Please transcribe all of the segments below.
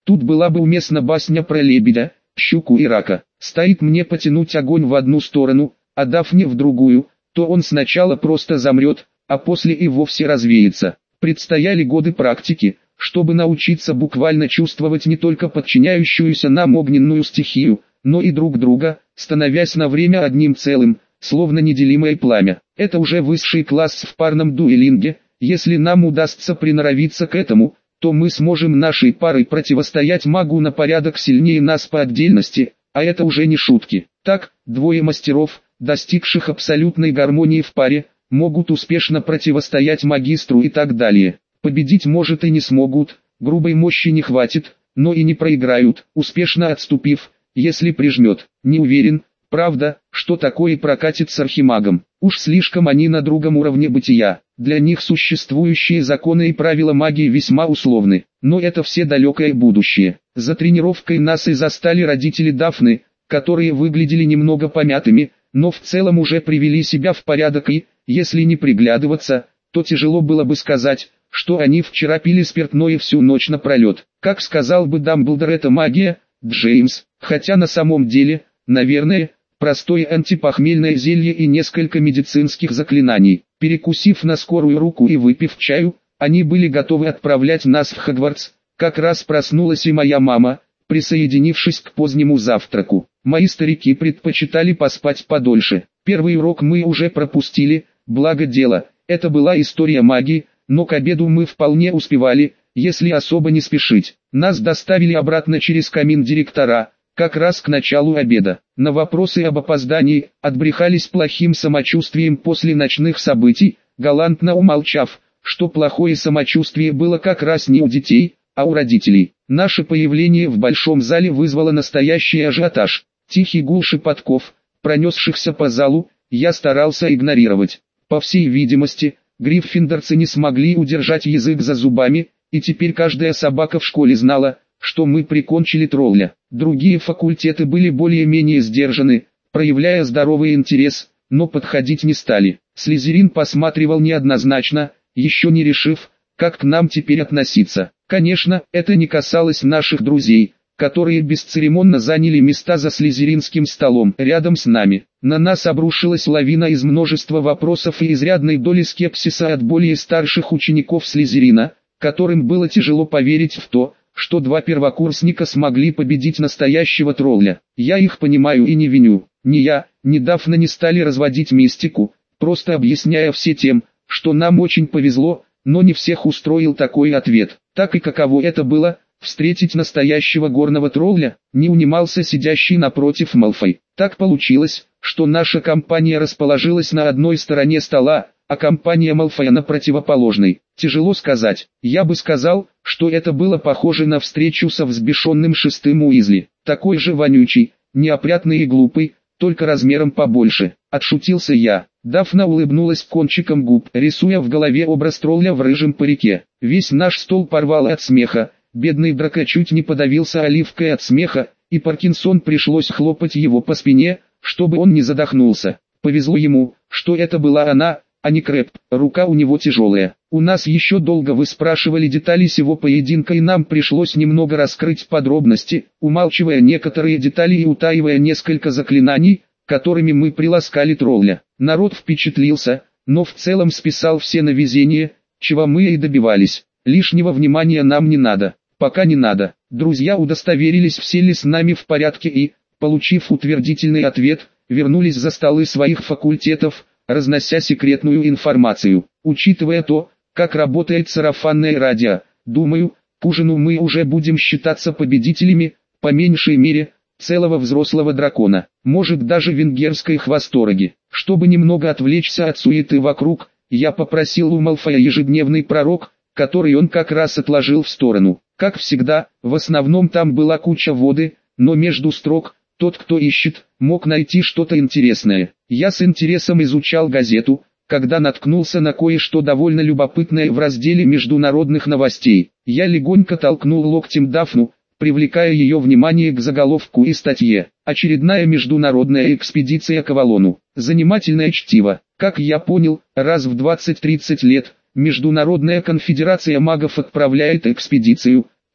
Тут была бы уместна басня про лебедя, щуку и рака. Стоит мне потянуть огонь в одну сторону, а Дафне в другую, то он сначала просто замрет, а после и вовсе развеется. Предстояли годы практики, чтобы научиться буквально чувствовать не только подчиняющуюся нам огненную стихию, но и друг друга, становясь на время одним целым, словно неделимое пламя. Это уже высший класс в парном дуэлинге. Если нам удастся приноровиться к этому, то мы сможем нашей парой противостоять магу на порядок сильнее нас по отдельности, а это уже не шутки. Так, двое мастеров, достигших абсолютной гармонии в паре, могут успешно противостоять магистру и так далее. Победить может и не смогут, грубой мощи не хватит, но и не проиграют, успешно отступив, если прижмет. Не уверен, правда, что такое прокатит с архимагом. Уж слишком они на другом уровне бытия. Для них существующие законы и правила магии весьма условны. Но это все далекое будущее. За тренировкой нас и застали родители Дафны, которые выглядели немного помятыми, но в целом уже привели себя в порядок и, если не приглядываться, то тяжело было бы сказать, что они вчера пили спиртное всю ночь напролет. Как сказал бы Дамблдор, это магия, Джеймс, хотя на самом деле, наверное, простое антипохмельное зелье и несколько медицинских заклинаний. Перекусив на скорую руку и выпив чаю, они были готовы отправлять нас в Хогвартс. Как раз проснулась и моя мама, присоединившись к позднему завтраку. Мои старики предпочитали поспать подольше. Первый урок мы уже пропустили, благо дело, это была история магии, но к обеду мы вполне успевали, если особо не спешить. Нас доставили обратно через камин директора, как раз к началу обеда. На вопросы об опоздании отбрехались плохим самочувствием после ночных событий, галантно умолчав, что плохое самочувствие было как раз не у детей, а у родителей. Наше появление в большом зале вызвало настоящий ажиотаж. Тихий гул шепотков, пронесшихся по залу, я старался игнорировать. По всей видимости, гриффиндорцы не смогли удержать язык за зубами, и теперь каждая собака в школе знала, что мы прикончили тролля. Другие факультеты были более-менее сдержаны, проявляя здоровый интерес, но подходить не стали. Слизерин посматривал неоднозначно, еще не решив, как к нам теперь относиться. Конечно, это не касалось наших друзей, которые бесцеремонно заняли места за слизеринским столом рядом с нами. На нас обрушилась лавина из множества вопросов и изрядной доли скепсиса от более старших учеников слизерина, которым было тяжело поверить в то, что два первокурсника смогли победить настоящего тролля. Я их понимаю и не виню. Ни я, ни Дафна не стали разводить мистику, просто объясняя все тем, что нам очень повезло, но не всех устроил такой ответ. Так и каково это было, встретить настоящего горного тролля, не унимался сидящий напротив Малфой. Так получилось, что наша компания расположилась на одной стороне стола, а компания Малфоя на противоположной. Тяжело сказать, я бы сказал, что это было похоже на встречу со взбешенным шестым Уизли. Такой же вонючий, неопрятный и глупый, только размером побольше. Отшутился я. Дафна улыбнулась кончиком губ, рисуя в голове образ тролля в рыжем парике. Весь наш стол порвало от смеха. Бедный Драко чуть не подавился оливкой от смеха, и Паркинсон пришлось хлопать его по спине, чтобы он не задохнулся. Повезло ему, что это была она, а не Крэб. Рука у него тяжелая. У нас еще долго выспрашивали детали сего поединка, и нам пришлось немного раскрыть подробности, умалчивая некоторые детали и утаивая несколько заклинаний, которыми мы приласкали тролля. Народ впечатлился, но в целом списал все на везение, чего мы и добивались. Лишнего внимания нам не надо, пока не надо. Друзья удостоверились, все ли с нами в порядке, и, получив утвердительный ответ, вернулись за столы своих факультетов, разнося секретную информацию. Учитывая то, как работает сарафанное радио, думаю, к ужину мы уже будем считаться победителями, по меньшей мере, целого взрослого дракона, может даже венгерской хвостороги. Чтобы немного отвлечься от суеты вокруг, я попросил у Малфоя ежедневный пророк, который он как раз отложил в сторону. Как всегда, в основном там была куча воды, но между строк, тот, кто ищет, мог найти что-то интересное. Я с интересом изучал газету, когда наткнулся на кое-что довольно любопытное в разделе международных новостей. Я легонько толкнул локтем Дафну, привлекая ее внимание к заголовку и статье. Очередная международная экспедиция к Авалону. Занимательное чтиво. Как я понял, раз в 20-30 лет Международная конфедерация магов отправляет экспедицию,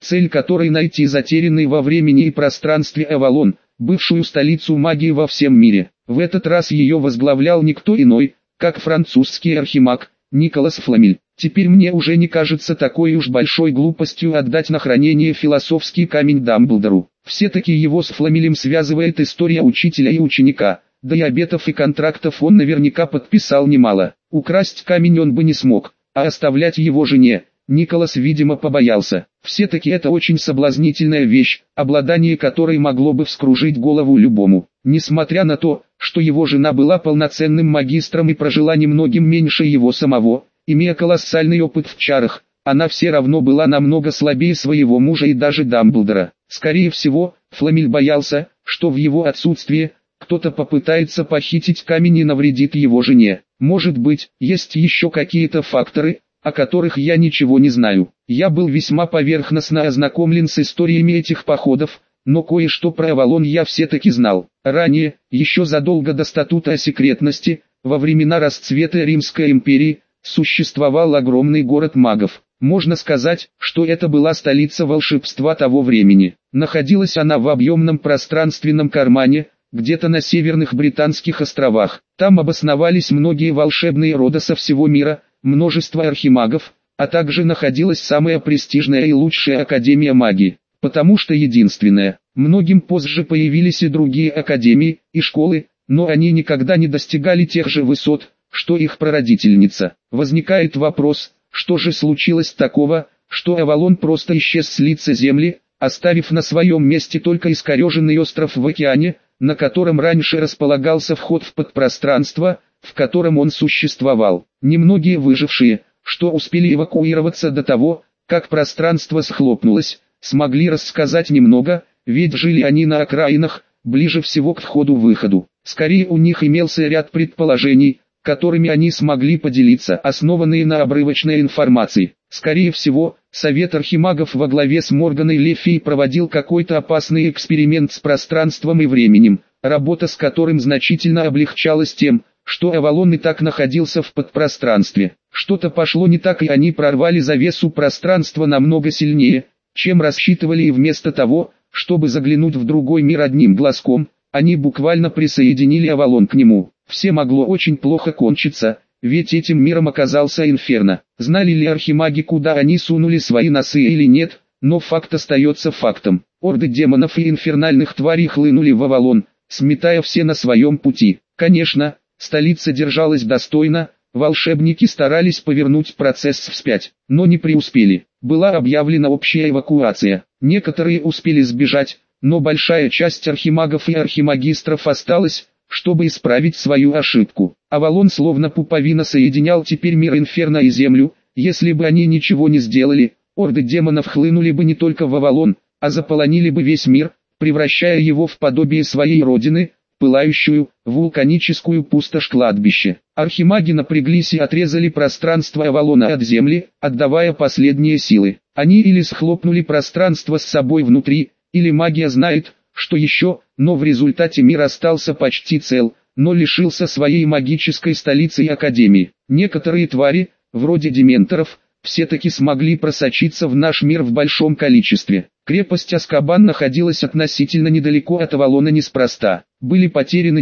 цель которой найти затерянный во времени и пространстве Авалон, бывшую столицу магии во всем мире. В этот раз ее возглавлял никто иной, как французский архимаг Николас Фламель. Теперь мне уже не кажется такой уж большой глупостью отдать на хранение философский камень Дамблдору. Все-таки его с Фламелем связывает история учителя и ученика, да и обетов и контрактов он наверняка подписал немало. Украсть камень он бы не смог, а оставлять его жене Николас, видимо, побоялся. Все-таки это очень соблазнительная вещь, обладание которой могло бы вскружить голову любому. Несмотря на то, что его жена была полноценным магистром и прожила немногим меньше его самого, имея колоссальный опыт в чарах, она все равно была намного слабее своего мужа и даже Дамблдора. Скорее всего, Фламель боялся, что в его отсутствие кто-то попытается похитить камень и навредит его жене. Может быть, есть еще какие-то факторы, о которых я ничего не знаю. Я был весьма поверхностно ознакомлен с историями этих походов, но кое-что про Авалон я все-таки знал. Ранее, еще задолго до статута о секретности, во времена расцвета Римской империи, существовал огромный город магов. Можно сказать, что это была столица волшебства того времени. Находилась она в объемном пространственном кармане, где-то на северных британских островах. Там обосновались многие волшебные роды со всего мира, множество архимагов, а также находилась самая престижная и лучшая академия магии, потому что единственная. Многим позже появились и другие академии и школы, но они никогда не достигали тех же высот, что их прародительница. Возникает вопрос, что же случилось такого, что Авалон просто исчез с лица земли, оставив на своем месте только искореженный остров в океане, на котором раньше располагался вход в подпространство, в котором он существовал. Немногие выжившие, что успели эвакуироваться до того, как пространство схлопнулось, смогли рассказать немного, ведь жили они на окраинах, ближе всего к входу-выходу. Скорее у них имелся ряд предположений, которыми они смогли поделиться, основанные на обрывочной информации. Скорее всего, Совет Архимагов во главе с Морганой Le Fay проводил какой-то опасный эксперимент с пространством и временем, работа с которым значительно облегчалась тем, что Авалон и так находился в подпространстве. Что-то пошло не так, и они прорвали завесу пространства намного сильнее, чем рассчитывали, и вместо того, чтобы заглянуть в другой мир одним глазком, они буквально присоединили Авалон к нему. Все могло очень плохо кончиться, ведь этим миром оказался Инферно. Знали ли архимаги, куда они сунули свои носы или нет, но факт остается фактом. Орды демонов и инфернальных тварей хлынули в Авалон, сметая все на своем пути. Конечно, столица держалась достойно, волшебники старались повернуть процесс вспять, но не преуспели. Была объявлена общая эвакуация. Некоторые успели сбежать, но большая часть архимагов и архимагистров осталась, чтобы исправить свою ошибку. Авалон словно пуповина соединял теперь мир Инферно и Землю. Если бы они ничего не сделали, орды демонов хлынули бы не только в Авалон, а заполонили бы весь мир, превращая его в подобие своей родины, пылающую, вулканическую пустошь-кладбище. Архимаги напряглись и отрезали пространство Авалона от Земли, отдавая последние силы. Они или схлопнули пространство с собой внутри, или магия знает, что еще, но в результате мир остался почти цел, но лишился своей магической столицы и академии. Некоторые твари, вроде дементоров, все-таки смогли просочиться в наш мир в большом количестве. Крепость Азкабан находилась относительно недалеко от Авалона неспроста. Были потеряны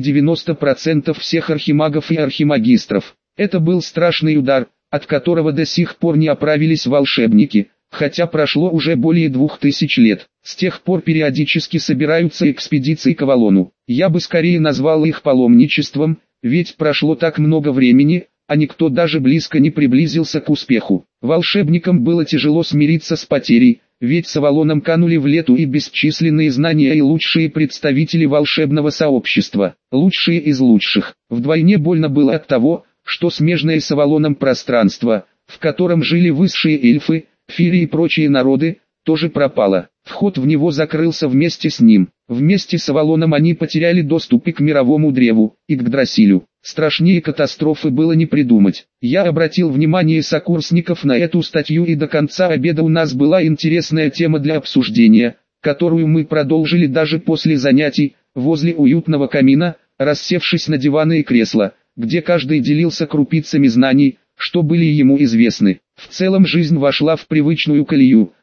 90% всех архимагов и архимагистров. Это был страшный удар, от которого до сих пор не оправились волшебники, хотя прошло уже более 2000 лет. С тех пор периодически собираются экспедиции к Авалону. Я бы скорее назвал их паломничеством, ведь прошло так много времени, а никто даже близко не приблизился к успеху. Волшебникам было тяжело смириться с потерей, ведь с Авалоном канули в лету и бесчисленные знания и лучшие представители волшебного сообщества, лучшие из лучших. Вдвойне больно было от того, что смежное с Авалоном пространство, в котором жили высшие эльфы, фири и прочие народы, тоже пропало. Вход в него закрылся вместе с ним. Вместе с Авалоном они потеряли доступ и к мировому древу, и к Драсилю. Страшнее катастрофы было не придумать. Я обратил внимание сокурсников на эту статью, и до конца обеда у нас была интересная тема для обсуждения, которую мы продолжили даже после занятий, возле уютного камина, рассевшись на диваны и кресла, где каждый делился крупицами знаний, что были ему известны. В целом жизнь вошла в привычную колею,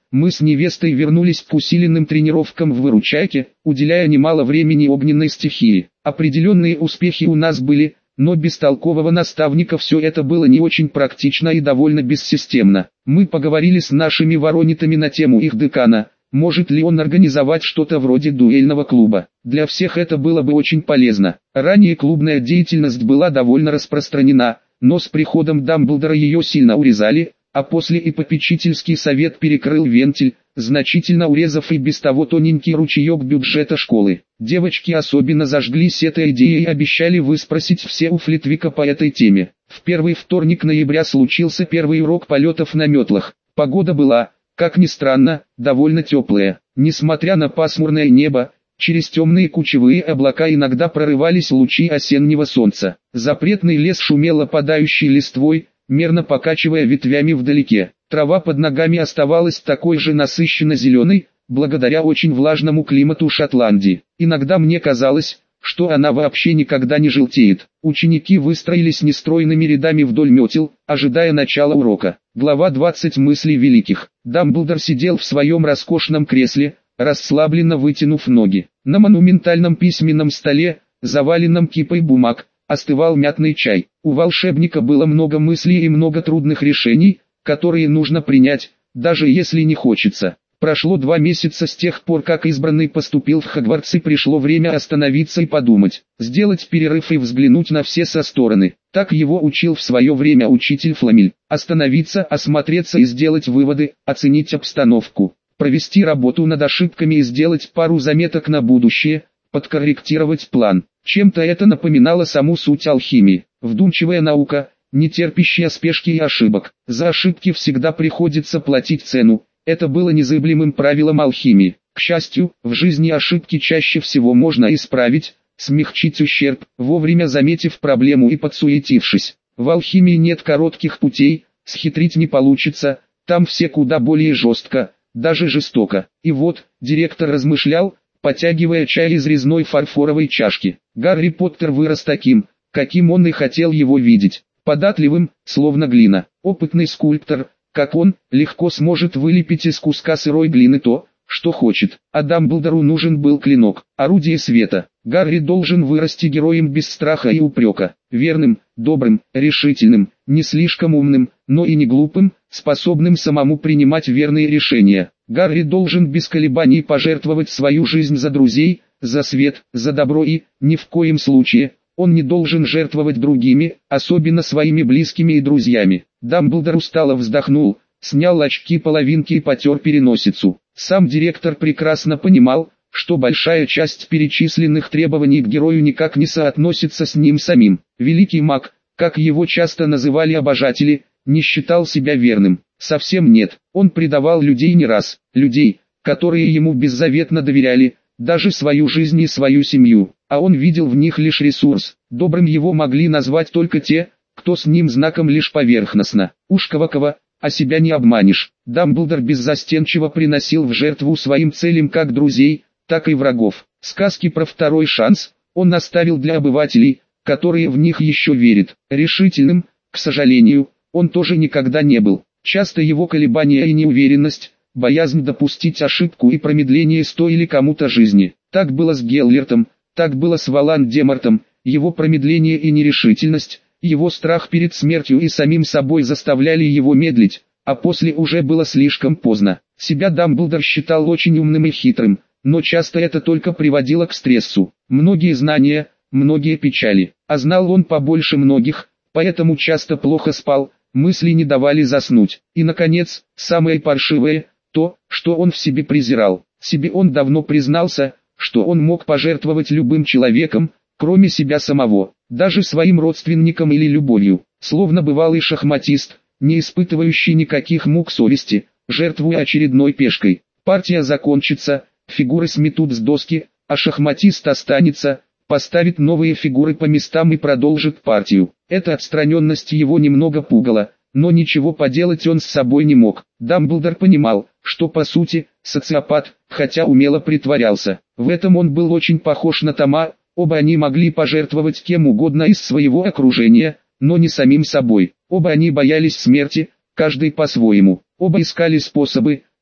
мы с невестой вернулись к усиленным тренировкам в выручайке, уделяя немало времени огненной стихии. Определенные успехи у нас были, но без толкового наставника все это было не очень практично и довольно бессистемно. Мы поговорили с нашими воронитами на тему их декана, может ли он организовать что-то вроде дуэльного клуба. Для всех это было бы очень полезно. Ранее клубная деятельность была довольно распространена, но с приходом Дамблдора ее сильно урезали, а после и попечительский совет перекрыл вентиль, значительно урезав и без того тоненький ручеек бюджета школы. Девочки особенно зажглись этой идеей и обещали выспросить все у Флитвика по этой теме. В первый вторник ноября случился первый урок полетов на метлах. Погода была, как ни странно, довольно теплая. Несмотря на пасмурное небо, через темные кучевые облака иногда прорывались лучи осеннего солнца. Запретный лес шумел опадающей листвой, мерно покачивая ветвями вдалеке. Трава под ногами оставалась такой же насыщенно зеленой, благодаря очень влажному климату Шотландии. Иногда мне казалось, что она вообще никогда не желтеет. Ученики выстроились нестройными рядами вдоль метел, ожидая начала урока. Глава 20 мыслей великих. Дамблдор сидел в своем роскошном кресле, расслабленно вытянув ноги. На монументальном письменном столе, заваленном кипой бумаг, остывал мятный чай. У волшебника было много мыслей и много трудных решений, которые нужно принять, даже если не хочется. Прошло 2 месяца с тех пор, как избранный поступил в Хогвартс, и пришло время остановиться и подумать, сделать перерыв и взглянуть на все со стороны. Так его учил в свое время учитель Фламель. Остановиться, осмотреться и сделать выводы, оценить обстановку, провести работу над ошибками и сделать пару заметок на будущее, подкорректировать план. Чем-то это напоминало саму суть алхимии. Вдумчивая наука, не терпящая спешки и ошибок. За ошибки всегда приходится платить цену. Это было незыблемым правилом алхимии. К счастью, в жизни ошибки чаще всего можно исправить, смягчить ущерб, вовремя заметив проблему и подсуетившись. В алхимии нет коротких путей, схитрить не получится, там все куда более жестко, даже жестоко. И вот, директор размышлял, потягивая чай из резной фарфоровой чашки. Гарри Поттер вырос таким, каким он и хотел его видеть. Податливым, словно глина. Опытный скульптор, как он, легко сможет вылепить из куска сырой глины то, что хочет. А Дамблдору нужен был клинок, орудие света. Гарри должен вырасти героем без страха и упрека. Верным, добрым, решительным, не слишком умным, но и не глупым, способным самому принимать верные решения. Гарри должен без колебаний пожертвовать свою жизнь за друзей, за свет, за добро и, ни в коем случае, он не должен жертвовать другими, особенно своими близкими и друзьями. Дамблдор устало вздохнул, снял очки-половинки и потер переносицу. Сам директор прекрасно понимал, что большая часть перечисленных требований к герою никак не соотносится с ним самим. Великий маг, как его часто называли обожатели, не считал себя верным. Совсем нет, он предавал людей не раз, людей, которые ему беззаветно доверяли, даже свою жизнь и свою семью, а он видел в них лишь ресурс. Добрым его могли назвать только те, кто с ним знаком лишь поверхностно. Уж кого-кого, а себя не обманешь. Дамблдор беззастенчиво приносил в жертву своим целям как друзей, так и врагов. Сказки про второй шанс он оставил для обывателей, которые в них еще верят. Решительным, к сожалению, он тоже никогда не был. Часто его колебания и неуверенность, боязнь допустить ошибку и промедление стоили кому-то жизни. Так было с Геллертом, так было с Волан-де-Мортом. Его промедление и нерешительность, его страх перед смертью и самим собой заставляли его медлить, а после уже было слишком поздно. Себя Дамблдор считал очень умным и хитрым, но часто это только приводило к стрессу. Многие знания, многие печали, а знал он побольше многих, поэтому часто плохо спал, мысли не давали заснуть. И наконец, самое паршивое, то, что он в себе презирал. Себе он давно признался, что он мог пожертвовать любым человеком, кроме себя самого, даже своим родственникам или любовью, словно бывалый шахматист, не испытывающий никаких мук совести, жертвуя очередной пешкой. Партия закончится, фигуры сметут с доски, а шахматист останется, поставит новые фигуры по местам и продолжит партию. Эта отстраненность его немного пугала, но ничего поделать он с собой не мог. Дамблдор понимал, что по сути, социопат, хотя умело притворялся. В этом он был очень похож на Тома. Оба они могли пожертвовать кем угодно из своего окружения, но не самим собой. Оба они боялись смерти, каждый по-своему. Оба искали способы,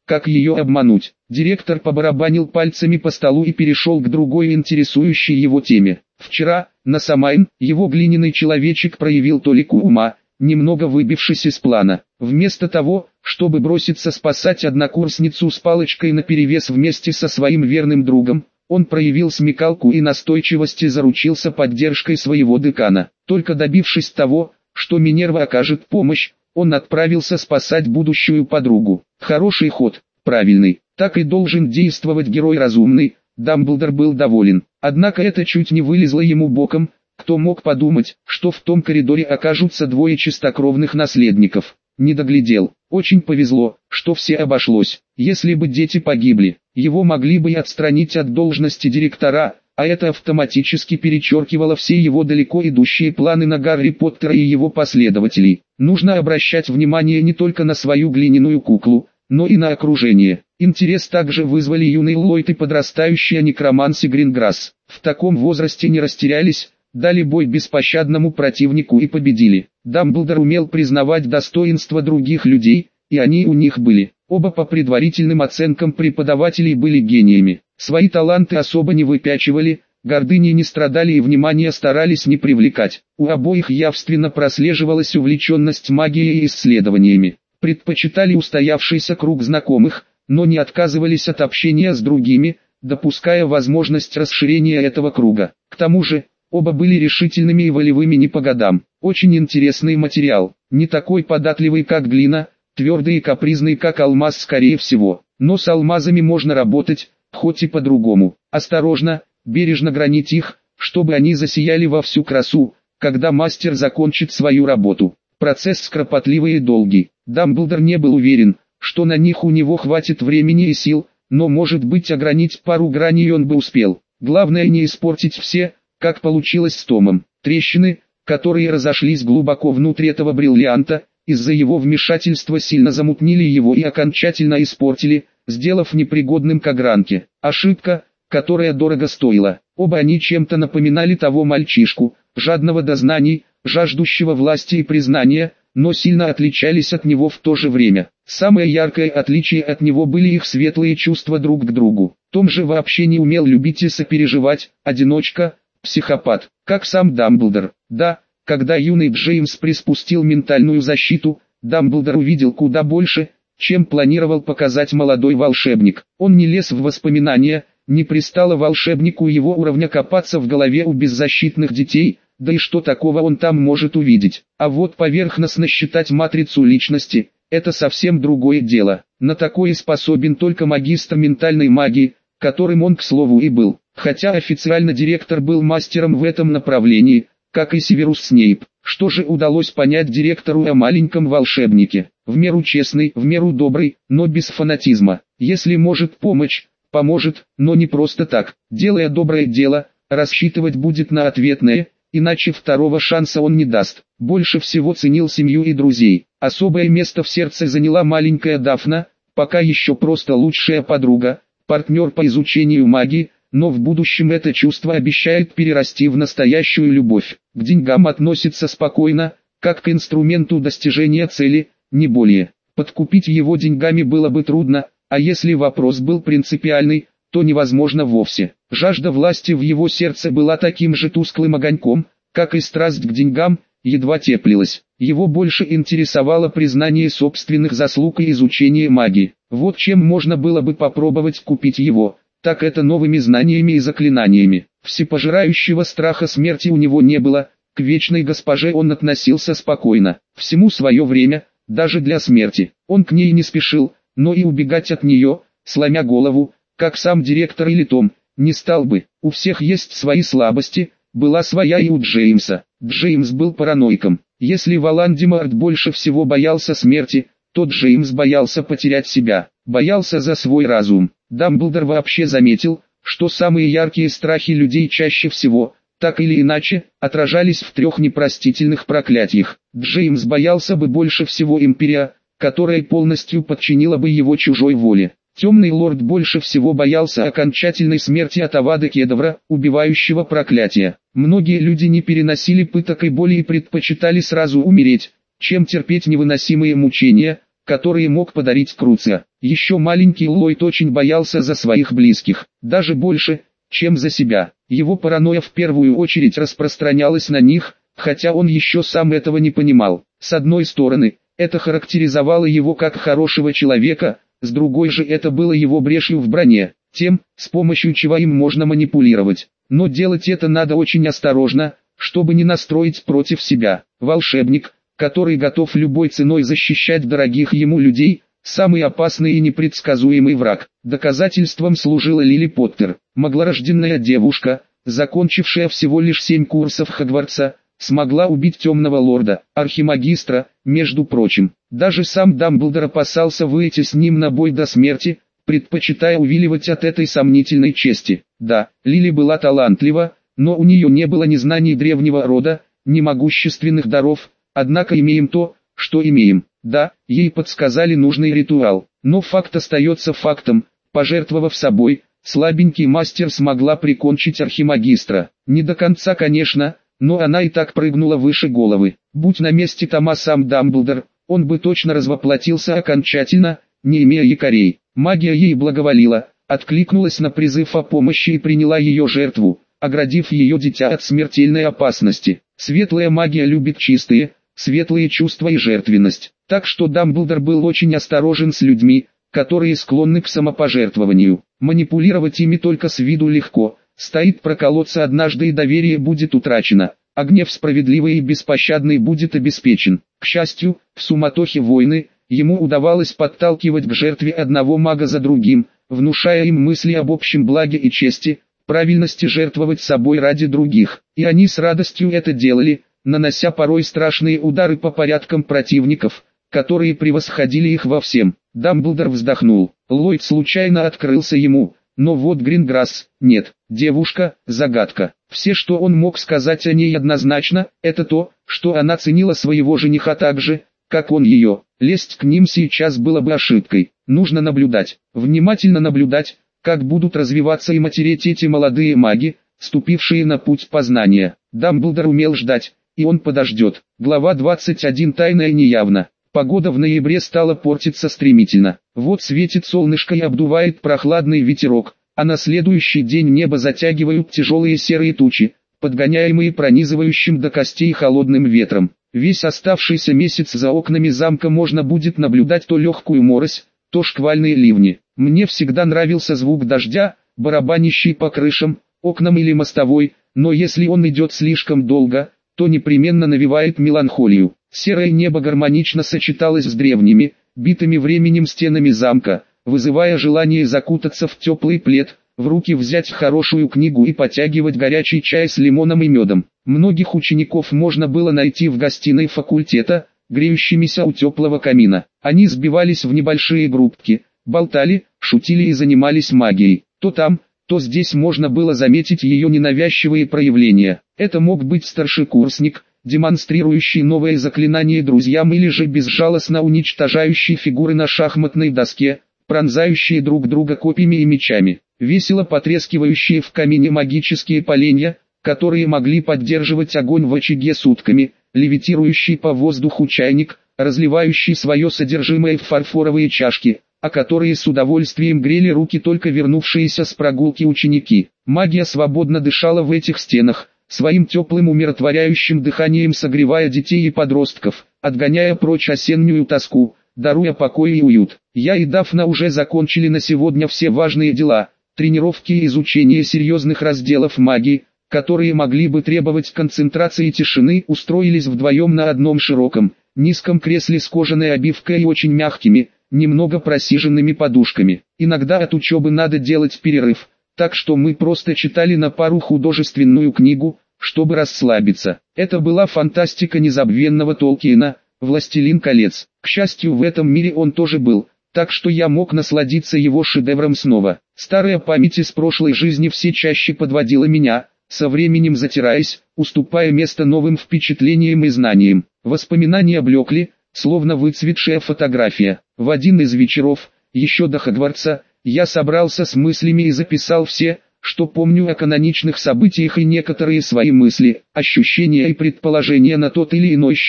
как ее обмануть. Директор побарабанил пальцами по столу и перешел к другой интересующей его теме. Вчера, на Самайн, его глиняный человечек проявил толику ума, немного выбившись из плана. Вместо того, чтобы броситься спасать однокурсницу с палочкой наперевес вместе со своим верным другом, он проявил смекалку и настойчивость и заручился поддержкой своего декана. Только добившись того, что Минерва окажет помощь, он отправился спасать будущую подругу. Хороший ход, правильный, так и должен действовать герой разумный. Дамблдор был доволен. Однако это чуть не вылезло ему боком. Кто мог подумать, что в том коридоре окажутся двое чистокровных наследников? Не доглядел. Очень повезло, что все обошлось. Если бы дети погибли, его могли бы и отстранить от должности директора, а это автоматически перечеркивало все его далеко идущие планы на Гарри Поттера и его последователей. Нужно обращать внимание не только на свою глиняную куклу, но и на окружение. Интерес также вызвали юный Ллойд и подрастающая некроманси Гринграсс. В таком возрасте не растерялись, дали бой беспощадному противнику и победили. Дамблдор умел признавать достоинства других людей, и они у них были. Оба по предварительным оценкам преподавателей были гениями. Свои таланты особо не выпячивали, гордыней не страдали и внимания старались не привлекать. У обоих явственно прослеживалась увлеченность магией и исследованиями. Предпочитали устоявшийся круг знакомых, но не отказывались от общения с другими, допуская возможность расширения этого круга. К тому же, оба были решительными и волевыми не по годам. Очень интересный материал, не такой податливый как глина, твердый и капризный как алмаз скорее всего. Но с алмазами можно работать, хоть и по-другому. Осторожно, бережно гранить их, чтобы они засияли во всю красу, когда мастер закончит свою работу. Процесс кропотливый и долгий. Дамблдор не был уверен, что на них у него хватит времени и сил, но может быть огранить пару граней он бы успел. Главное не испортить все, как получилось с Томом. Трещины, которые разошлись глубоко внутри этого бриллианта, из-за его вмешательства сильно замутнили его и окончательно испортили, сделав непригодным к огранке. Ошибка, которая дорого стоила. Оба они чем-то напоминали того мальчишку, жадного до знаний, жаждущего власти и признания, но сильно отличались от него в то же время. Самое яркое отличие от него были их светлые чувства друг к другу. Том же вообще не умел любить и сопереживать, одиночка, психопат, как сам Дамблдор. Да, когда юный Джеймс приспустил ментальную защиту, Дамблдор увидел куда больше, чем планировал показать молодой волшебник. Он не лез в воспоминания, не пристало волшебнику его уровня копаться в голове у беззащитных детей, да и что такого он там может увидеть. А вот поверхностно считать матрицу личности – это совсем другое дело. На такое способен только магистр ментальной магии, которым он, к слову, и был. Хотя официально директор был мастером в этом направлении, как и Северус Снейп. Что же удалось понять директору о маленьком волшебнике? В меру честный, в меру добрый, но без фанатизма. Если может помочь, поможет, но не просто так. Делая доброе дело, рассчитывать будет на ответное, иначе второго шанса он не даст. Больше всего ценил семью и друзей. Особое место в сердце заняла маленькая Дафна, пока еще просто лучшая подруга, партнер по изучению магии, но в будущем это чувство обещает перерасти в настоящую любовь. К деньгам относится спокойно, как к инструменту достижения цели, не более. Подкупить его деньгами было бы трудно, а если вопрос был принципиальный, то невозможно вовсе. Жажда власти в его сердце была таким же тусклым огоньком, как и страсть к деньгам, едва теплилась. Его больше интересовало признание собственных заслуг и изучение магии. Вот чем можно было бы попробовать купить его, так это новыми знаниями и заклинаниями. Всепожирающего страха смерти у него не было, к вечной госпоже он относился спокойно. Всему свое время, даже для смерти. Он к ней не спешил, но и убегать от нее, сломя голову, как сам директор или Том, не стал бы. У всех есть свои слабости, была своя и у Джеймса. Джеймс был параноиком. Если Волан-де-Морт больше всего боялся смерти, то Джеймс боялся потерять себя, боялся за свой разум. Дамблдор вообще заметил, что самые яркие страхи людей чаще всего, так или иначе, отражались в трех непростительных проклятиях. Джеймс боялся бы больше всего Империя, которая полностью подчинила бы его чужой воле. Темный лорд больше всего боялся окончательной смерти от Авада Кедавра, убивающего проклятия. Многие люди не переносили пыток и боли и предпочитали сразу умереть, чем терпеть невыносимые мучения, которые мог подарить Круцио. Еще маленький Ллойд очень боялся за своих близких, даже больше, чем за себя. Его паранойя в первую очередь распространялась на них, хотя он еще сам этого не понимал. С одной стороны, это характеризовало его как хорошего человека, с другой же это было его брешью в броне, тем, с помощью чего им можно манипулировать. Но делать это надо очень осторожно, чтобы не настроить против себя. Волшебник, который готов любой ценой защищать дорогих ему людей, самый опасный и непредсказуемый враг. Доказательством служила Лили Поттер, маглорожденная девушка, закончившая всего лишь 7 курсов Хогвартса, смогла убить темного лорда, архимагистра, между прочим. Даже сам Дамблдор опасался выйти с ним на бой до смерти, предпочитая увиливать от этой сомнительной чести. Да, Лили была талантлива, но у нее не было ни знаний древнего рода, ни могущественных даров, однако имеем то, что имеем. Да, ей подсказали нужный ритуал, но факт остается фактом. Пожертвовав собой, слабенький мастер смогла прикончить архимагистра. Не до конца, конечно, но она и так прыгнула выше головы. Будь на месте Тома сам Дамблдор, он бы точно развоплотился окончательно, не имея якорей. Магия ей благоволила, откликнулась на призыв о помощи и приняла ее жертву, оградив ее дитя от смертельной опасности. Светлая магия любит чистые, светлые чувства и жертвенность. Так что Дамблдор был очень осторожен с людьми, которые склонны к самопожертвованию. Манипулировать ими только с виду легко, стоит проколоться однажды и доверие будет утрачено, а гнев справедливый и беспощадный будет обеспечен. К счастью, в суматохе войны, ему удавалось подталкивать к жертве одного мага за другим, внушая им мысли об общем благе и чести, правильности жертвовать собой ради других. И они с радостью это делали, нанося порой страшные удары по порядкам противников, которые превосходили их во всем. Дамблдор вздохнул. Ллойд случайно открылся ему, но вот Гринграсс, нет. Девушка, загадка. Все, что он мог сказать о ней однозначно, это то, что она ценила своего жениха так же, как он ее. Лезть к ним сейчас было бы ошибкой. Нужно наблюдать, внимательно наблюдать, как будут развиваться и матереть эти молодые маги, ступившие на путь познания. Дамблдор умел ждать, и он подождет. Глава 21. Тайна и неявно. Погода в ноябре стала портиться стремительно. Вот светит солнышко и обдувает прохладный ветерок, а на следующий день небо затягивают тяжелые серые тучи, подгоняемые пронизывающим до костей холодным ветром. Весь оставшийся месяц за окнами замка можно будет наблюдать то легкую морось, то шквальные ливни. Мне всегда нравился звук дождя, барабанящий по крышам, окнам или мостовой, но если он идет слишком долго, то непременно навевает меланхолию. Серое небо гармонично сочеталось с древними, битыми временем стенами замка, вызывая желание закутаться в теплый плед, в руки взять хорошую книгу и потягивать горячий чай с лимоном и медом. Многих учеников можно было найти в гостиной факультета, греющимися у теплого камина. Они сбивались в небольшие группки, болтали, шутили и занимались магией. То там, то здесь можно было заметить ее ненавязчивые проявления. Это мог быть старшекурсник, демонстрирующий новые заклинания друзьям, или же безжалостно уничтожающий фигуры на шахматной доске, пронзающие друг друга копьями и мечами. Весело потрескивающие в камине магические поленья, которые могли поддерживать огонь в очаге сутками, левитирующий по воздуху чайник, разливающий свое содержимое в фарфоровые чашки, о которые с удовольствием грели руки только вернувшиеся с прогулки ученики. Магия свободно дышала в этих стенах, своим теплым умиротворяющим дыханием согревая детей и подростков, отгоняя прочь осеннюю тоску, даруя покой и уют. Я и Дафна уже закончили на сегодня все важные дела, тренировки и изучение серьезных разделов магии, которые могли бы требовать концентрации и тишины, устроились вдвоем на одном широком, низком кресле с кожаной обивкой и очень мягкими, немного просиженными подушками. Иногда от учебы надо делать перерыв, так что мы просто читали на пару художественную книгу, чтобы расслабиться. Это была фантастика незабвенного Толкиена, «Властелин колец». К счастью, в этом мире он тоже был, так что я мог насладиться его шедевром снова. Старая память из прошлой жизни все чаще подводила меня, со временем затираясь, уступая место новым впечатлениям и знаниям. Воспоминания блекли, словно выцветшая фотография. В один из вечеров, еще до Хогвартса, я собрался с мыслями и записал все, что помню о каноничных событиях, и некоторые свои мысли, ощущения и предположения на тот или иной счет,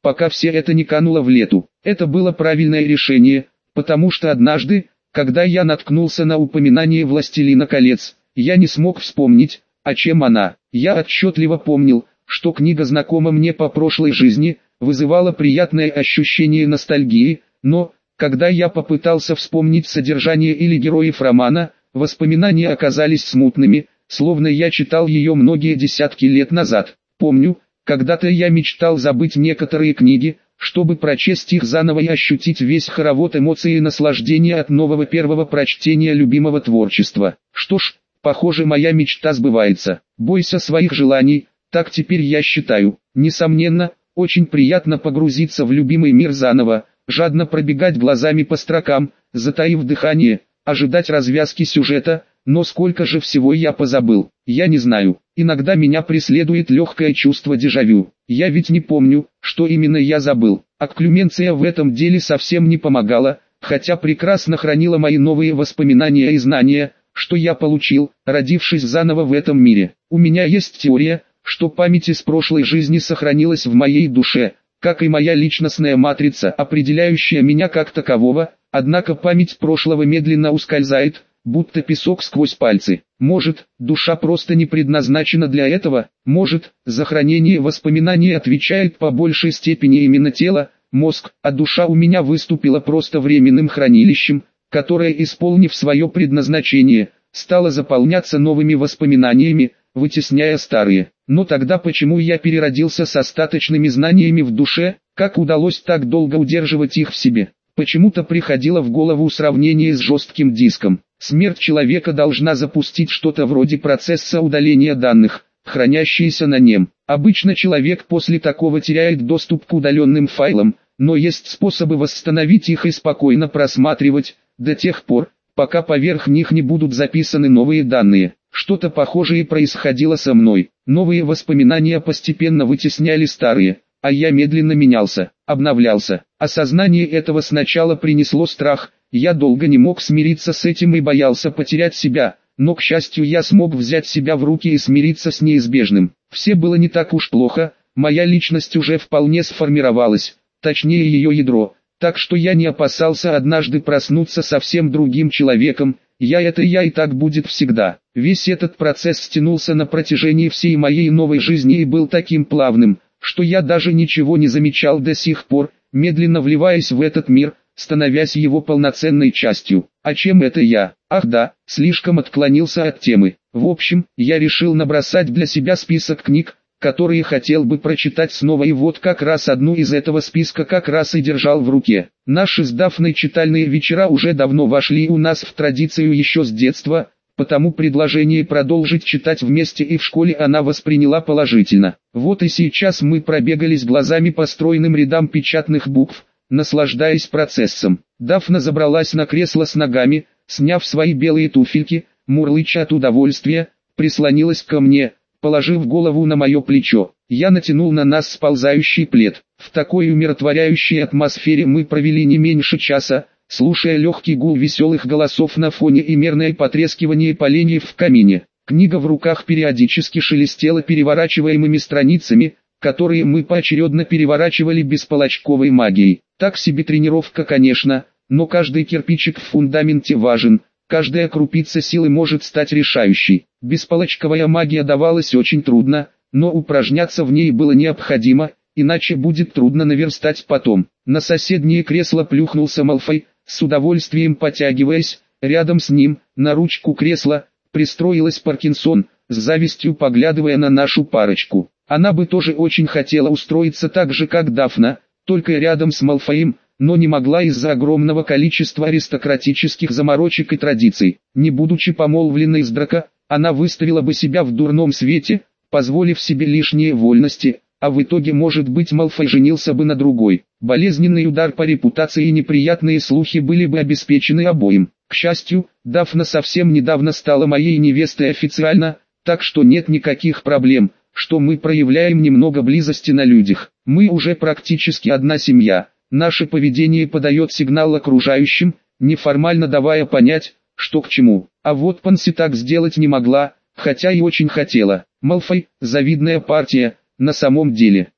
пока все это не кануло в лету. Это было правильное решение, потому что однажды, когда я наткнулся на упоминание «Властелина колец», я не смог вспомнить, о чем она. Я отчетливо помнил, что книга знакома мне по прошлой жизни, вызывала приятное ощущение ностальгии, но, когда я попытался вспомнить содержание или героев романа, воспоминания оказались смутными, словно я читал ее многие десятки лет назад. Помню, когда-то я мечтал забыть некоторые книги, чтобы прочесть их заново и ощутить весь хоровод эмоций и наслаждения от нового первого прочтения любимого творчества. Что ж, похоже, моя мечта сбывается. Бойся своих желаний, так теперь я считаю. Несомненно, очень приятно погрузиться в любимый мир заново, жадно пробегать глазами по строкам, затаив дыхание, ожидать развязки сюжета, но сколько же всего я позабыл, я не знаю. Иногда меня преследует легкое чувство дежавю. Я ведь не помню, что именно я забыл. Окклюменция в этом деле совсем не помогала, хотя прекрасно хранила мои новые воспоминания и знания, что я получил, родившись заново в этом мире. У меня есть теория, что память из прошлой жизни сохранилась в моей душе, как и моя личностная матрица, определяющая меня как такового, однако память прошлого медленно ускользает, будто песок сквозь пальцы. Может, душа просто не предназначена для этого, может, за хранение воспоминаний отвечает по большей степени именно тело, мозг, а душа у меня выступила просто временным хранилищем, которое, исполнив свое предназначение, стало заполняться новыми воспоминаниями, вытесняя старые. Но тогда почему я переродился с остаточными знаниями в душе, как удалось так долго удерживать их в себе? Почему-то приходило в голову сравнение с жестким диском. Смерть человека должна запустить что-то вроде процесса удаления данных, хранящиеся на нем. Обычно человек после такого теряет доступ к удаленным файлам, но есть способы восстановить их и спокойно просматривать, до тех пор, пока поверх них не будут записаны новые данные. Что-то похожее происходило со мной. Новые воспоминания постепенно вытесняли старые, а я медленно менялся, обновлялся. Осознание этого сначала принесло страх, я долго не мог смириться с этим и боялся потерять себя, но к счастью я смог взять себя в руки и смириться с неизбежным. Все было не так уж плохо, моя личность уже вполне сформировалась, точнее ее ядро, так что я не опасался однажды проснуться совсем другим человеком. Я и так будет всегда. Весь этот процесс стянулся на протяжении всей моей новой жизни и был таким плавным, что я даже ничего не замечал до сих пор, медленно вливаясь в этот мир, становясь его полноценной частью. А чем это я? Ах да, слишком отклонился от темы. В общем, я решил набросать для себя список книг, которые хотел бы прочитать снова, и вот как раз одну из этого списка как раз и держал в руке. Наши с Дафной читальные вечера уже давно вошли у нас в традицию еще с детства, потому предложение продолжить читать вместе и в школе она восприняла положительно. Вот и сейчас мы пробегались глазами по стройным рядам печатных букв, наслаждаясь процессом. Дафна забралась на кресло с ногами, сняв свои белые туфельки, мурлыча от удовольствия, прислонилась ко мне, положив голову на мое плечо. Я натянул на нас сползающий плед. В такой умиротворяющей атмосфере мы провели не меньше часа, слушая легкий гул веселых голосов на фоне и мерное потрескивание поленьев в камине. Книга в руках периодически шелестела переворачиваемыми страницами, которые мы поочередно переворачивали бесполочковой магией. Так себе тренировка, конечно, но каждый кирпичик в фундаменте важен. Каждая крупица силы может стать решающей. Бесполочковая магия давалась очень трудно, но упражняться в ней было необходимо, иначе будет трудно наверстать потом. На соседнее кресло плюхнулся Малфой, с удовольствием потягиваясь, рядом с ним, на ручку кресла, пристроилась Паркинсон, с завистью поглядывая на нашу парочку. Она бы тоже очень хотела устроиться так же, как Дафна, только рядом с Малфоем, но не могла из-за огромного количества аристократических заморочек и традиций. Не будучи помолвленной с Драко, она выставила бы себя в дурном свете, позволив себе лишние вольности, а в итоге, может быть, Малфой женился бы на другой. Болезненный удар по репутации и неприятные слухи были бы обеспечены обоим. К счастью, Дафна совсем недавно стала моей невестой официально, так что нет никаких проблем, что мы проявляем немного близости на людях. Мы уже практически одна семья. Наше поведение подает сигнал окружающим, неформально давая понять, что к чему. А вот Панси так сделать не могла, хотя и очень хотела. Малфой – завидная партия, на самом деле.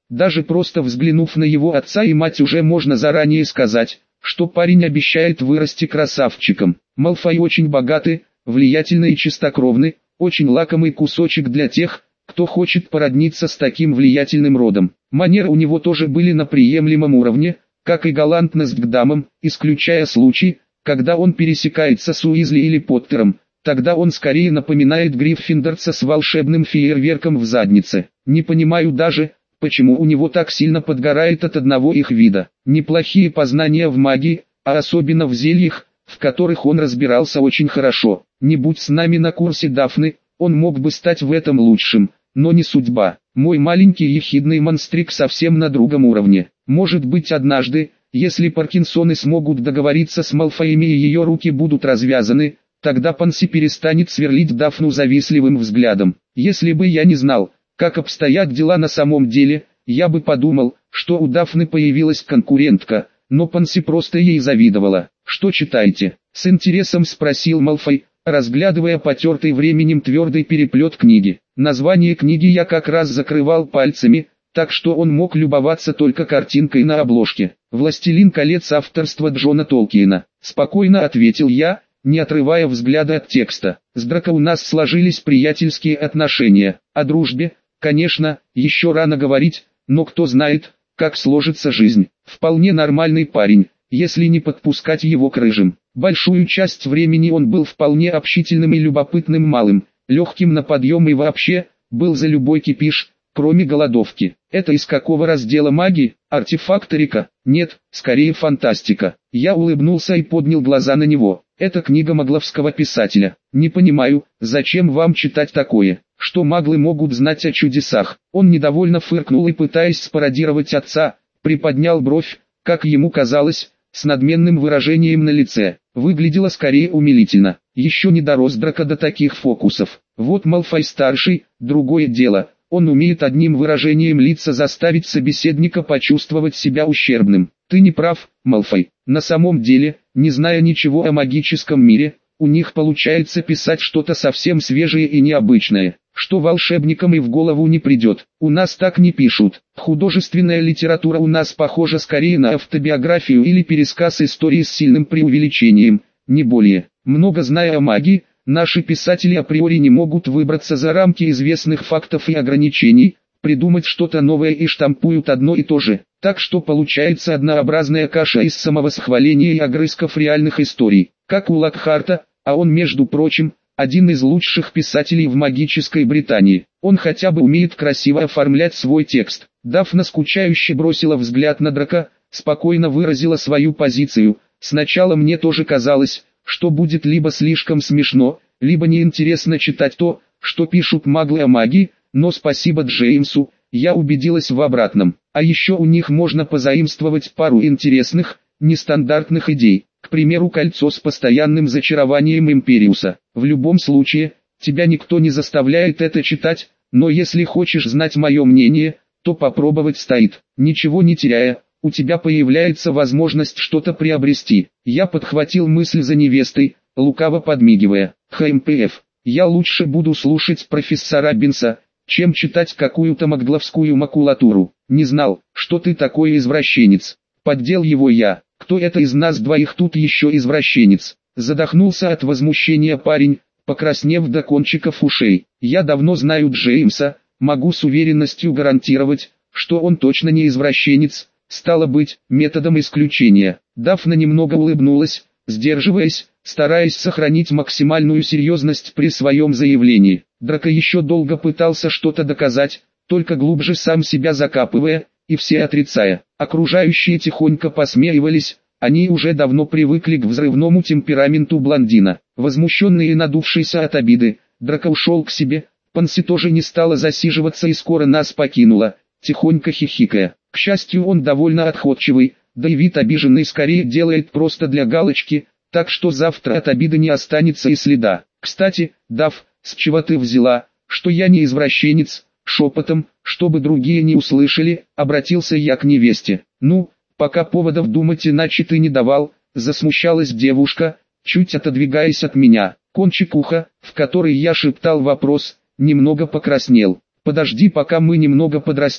Даже просто взглянув на его отца и мать уже можно заранее сказать, что парень обещает вырасти красавчиком. Малфой очень богаты, влиятельны и чистокровны, очень лакомый кусочек для тех, кто хочет породниться с таким влиятельным родом. Манеры у него тоже были на приемлемом уровне, как и галантность к дамам, исключая случай, когда он пересекается с Уизли или Поттером, тогда он скорее напоминает Гриффиндорца с волшебным фейерверком в заднице. Не понимаю даже, почему у него так сильно подгорает от одного их вида. Неплохие познания в магии, а особенно в зельях, в которых он разбирался очень хорошо. Не будь с нами на курсе Дафны, он мог бы стать в этом лучшим, но не судьба. Мой маленький ехидный монстрик совсем на другом уровне. Может быть однажды, если Паркинсоны смогут договориться с Малфоями и ее руки будут развязаны, тогда Панси перестанет сверлить Дафну завистливым взглядом. Если бы я не знал, как обстоят дела на самом деле, я бы подумал, что у Дафны появилась конкурентка, но Панси просто ей завидовала. «Что читаете?» — с интересом спросил Малфой, разглядывая потертый временем твердый переплет книги. Название книги я как раз закрывал пальцами, так что он мог любоваться только картинкой на обложке. «Властелин колец» авторства Джона Толкиена. Спокойно ответил я, не отрывая взгляда от текста. С Драко у нас сложились приятельские отношения. О дружбе, конечно, еще рано говорить, но кто знает, как сложится жизнь. Вполне нормальный парень, если не подпускать его к рыжим. Большую часть времени он был вполне общительным и любопытным малым, легким на подъем и вообще, был за любой кипиш, кроме голодовки. Это из какого раздела магии? Артефакторика? Нет, скорее фантастика. Я улыбнулся и поднял глаза на него. Это книга магловского писателя. Не понимаю, зачем вам читать такое? Что маглы могут знать о чудесах? Он недовольно фыркнул и, пытаясь спародировать отца, приподнял бровь, как ему казалось, с надменным выражением на лице. Выглядело скорее умилительно. Еще не дорос Драко до таких фокусов. Вот Малфой-старший, другое дело. Он умеет одним выражением лица заставить собеседника почувствовать себя ущербным. Ты не прав, Малфой. На самом деле, не зная ничего о магическом мире, у них получается писать что-то совсем свежее и необычное, что волшебникам и в голову не придет. У нас так не пишут. Художественная литература у нас похожа скорее на автобиографию или пересказ истории с сильным преувеличением, не более. Много зная о магии, наши писатели априори не могут выбраться за рамки известных фактов и ограничений, придумать что-то новое и штампуют одно и то же. Так что получается однообразная каша из самовосхваления и огрызков реальных историй. Как у Локхарта, а он, между прочим, один из лучших писателей в магической Британии. Он хотя бы умеет красиво оформлять свой текст. Дафна скучающе бросила взгляд на Драко, спокойно выразила свою позицию. Сначала мне тоже казалось, что будет либо слишком смешно, либо неинтересно читать то, что пишут маглы о магии, но спасибо Джеймсу, я убедилась в обратном. А еще у них можно позаимствовать пару интересных, нестандартных идей. К примеру, кольцо с постоянным зачарованием Империуса. В любом случае, тебя никто не заставляет это читать, но если хочешь знать мое мнение, то попробовать стоит. Ничего не теряя, у тебя появляется возможность что-то приобрести. Я подхватил мысль за невестой, лукаво подмигивая. ХМПФ. Я лучше буду слушать профессора Бинса, чем читать какую-то магловскую макулатуру. Не знал, что ты такой извращенец. Поддел его я. Кто это из нас двоих тут еще извращенец? Задохнулся от возмущения парень, покраснев до кончиков ушей. Я давно знаю Джеймса, могу с уверенностью гарантировать, что он точно не извращенец, стало быть, методом исключения. Дафна немного улыбнулась, сдерживаясь, стараясь сохранить максимальную серьезность при своем заявлении. Драко еще долго пытался что-то доказать, только глубже сам себя закапывая, и все отрицая. Окружающие тихонько посмеивались, они уже давно привыкли к взрывному темпераменту блондина. Возмущенный и надувшийся от обиды, Драко ушел к себе. Панси тоже не стала засиживаться и скоро нас покинула, тихонько хихикая. К счастью, он довольно отходчивый, да и вид обиженный скорее делает просто для галочки, так что завтра от обиды не останется и следа. Кстати, Даф, с чего ты взяла, что я не извращенец? Шепотом, чтобы другие не услышали, обратился я к невесте. Ну, пока поводов думать иначе ты не давал, засмущалась девушка, чуть отодвигаясь от меня. Кончик уха, в который я шептал вопрос, немного покраснел. Подожди, пока мы немного подрастем,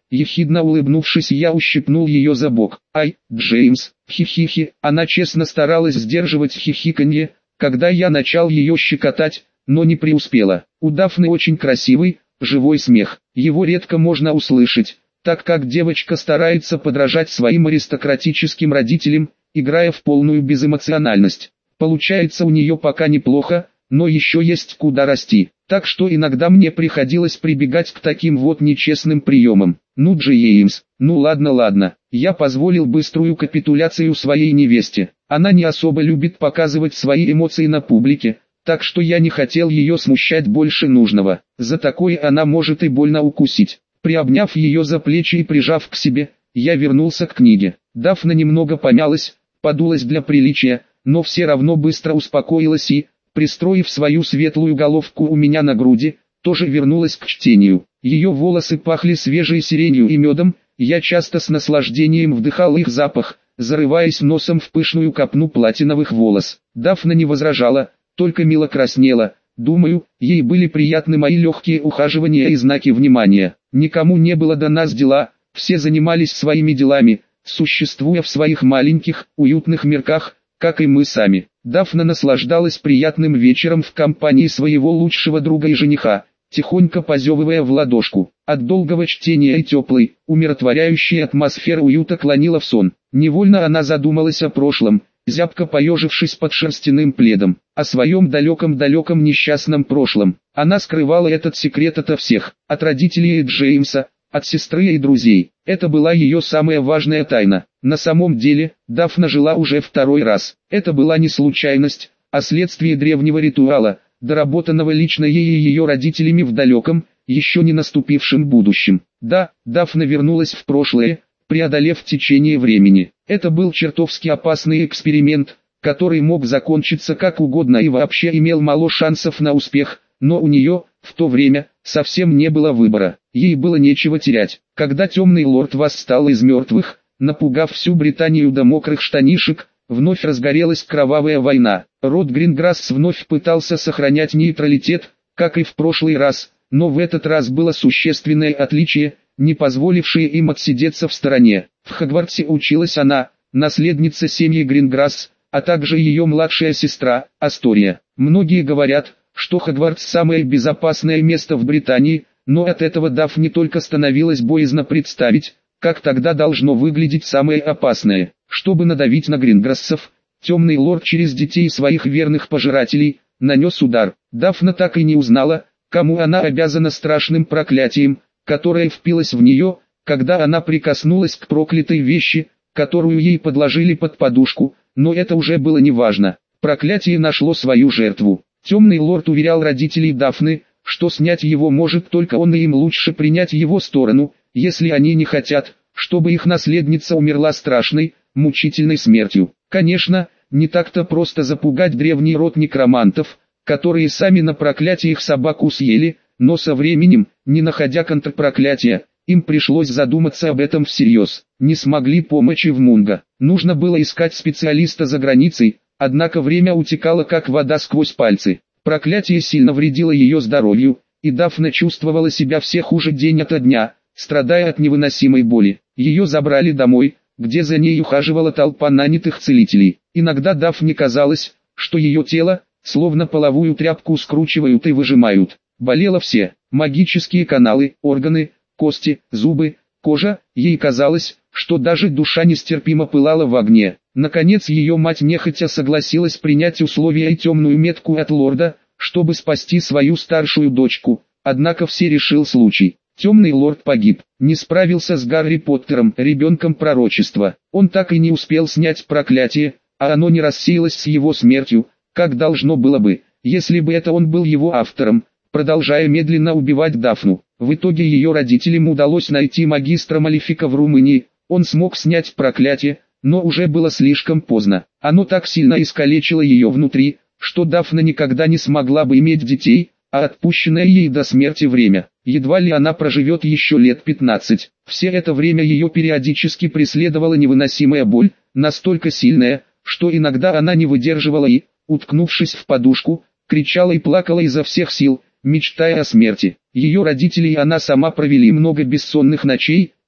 ехидно улыбнувшись, я ущипнул ее за бок. «Ай, Джеймс, хихихи!» Она честно старалась сдерживать хихиканье, когда я начал ее щекотать, но не преуспела. У Дафны очень красивый, живой смех. Его редко можно услышать, так как девочка старается подражать своим аристократическим родителям, играя в полную безэмоциональность. Получается у нее пока неплохо, но еще есть куда расти. Так что иногда мне приходилось прибегать к таким вот нечестным приемам. Ну Джеймс, ну ладно, я позволил быструю капитуляцию своей невесте. Она не особо любит показывать свои эмоции на публике, так что я не хотел ее смущать больше нужного. За такое она может и больно укусить. Приобняв ее за плечи и прижав к себе, я вернулся к книге. Дафна немного помялась, подулась для приличия, но все равно быстро успокоилась и, пристроив свою светлую головку у меня на груди, тоже вернулась к чтению. Ее волосы пахли свежей сиренью и медом, я часто с наслаждением вдыхал их запах, зарываясь носом в пышную копну платиновых волос. Дафна не возражала, только мило краснела. Думаю, ей были приятны мои легкие ухаживания и знаки внимания. Никому не было до нас дела, все занимались своими делами, существуя в своих маленьких, уютных мирках, как и мы сами. Дафна наслаждалась приятным вечером в компании своего лучшего друга и жениха, тихонько позевывая в ладошку. От долгого чтения и теплой, умиротворяющей атмосферы уюта клонила в сон. Невольно она задумалась о прошлом, зябко поежившись под шерстяным пледом, о своем далеком-далеком несчастном прошлом. Она скрывала этот секрет ото всех, от родителей Джеймса, от сестры и друзей. Это была ее самая важная тайна. На самом деле, Дафна жила уже второй раз. Это была не случайность, а следствие древнего ритуала, доработанного лично ей и ее родителями в далеком, еще не наступившем будущем. Да, Дафна вернулась в прошлое, преодолев течение времени. Это был чертовски опасный эксперимент, который мог закончиться как угодно и вообще имел мало шансов на успех, но у нее, в то время, совсем не было выбора. Ей было нечего терять. Когда темный лорд восстал из мертвых, напугав всю Британию до мокрых штанишек, вновь разгорелась кровавая война. Род Гринграсс вновь пытался сохранять нейтралитет, как и в прошлый раз, но в этот раз было существенное отличие, не позволившее им отсидеться в стороне. В Хогвартсе училась она, наследница семьи Гринграсс, а также ее младшая сестра, Астория. Многие говорят, что Хогвартс самое безопасное место в Британии, но от этого Дафне только становилось боязно представить, как тогда должно выглядеть самое опасное. Чтобы надавить на Гринграссов, темный лорд через детей своих верных пожирателей нанес удар. Дафна так и не узнала, кому она обязана страшным проклятием, которое впилось в нее, когда она прикоснулась к проклятой вещи, которую ей подложили под подушку, но это уже было неважно. Проклятие нашло свою жертву. Темный лорд уверял родителей Дафны, что снять его может только он и им лучше принять его сторону, если они не хотят, чтобы их наследница умерла страшной, мучительной смертью. Конечно, не так-то просто запугать древний род некромантов, которые сами на проклятиях собаку съели, но со временем, не находя контрпроклятия, им пришлось задуматься об этом всерьез. Не смогли помочь и в Мунго. Нужно было искать специалиста за границей, однако время утекало как вода сквозь пальцы. Проклятие сильно вредило ее здоровью, и Дафна чувствовала себя все хуже день ото дня, страдая от невыносимой боли. Ее забрали домой, где за ней ухаживала толпа нанятых целителей. Иногда Дафне казалось, что ее тело, словно половую тряпку скручивают и выжимают. Болело все: магические каналы, органы, кости, зубы, кожа. Ей казалось, что даже душа нестерпимо пылала в огне. Наконец ее мать нехотя согласилась принять условия и темную метку от лорда, чтобы спасти свою старшую дочку. Однако все решил случай. Темный лорд погиб, не справился с Гарри Поттером, ребенком пророчества. Он так и не успел снять проклятие, а оно не рассеялось с его смертью, как должно было бы, если бы это он был его автором, продолжая медленно убивать Дафну. В итоге ее родителям удалось найти магистра Малефика в Румынии. Он смог снять проклятие, но уже было слишком поздно. Оно так сильно искалечило ее внутри, что Дафна никогда не смогла бы иметь детей, а отпущенное ей до смерти время, едва ли она проживет еще лет 15. Все это время ее периодически преследовала невыносимая боль, настолько сильная, что иногда она не выдерживала и, уткнувшись в подушку, кричала и плакала изо всех сил, мечтая о смерти. Ее родители и она сама провели много бессонных ночей,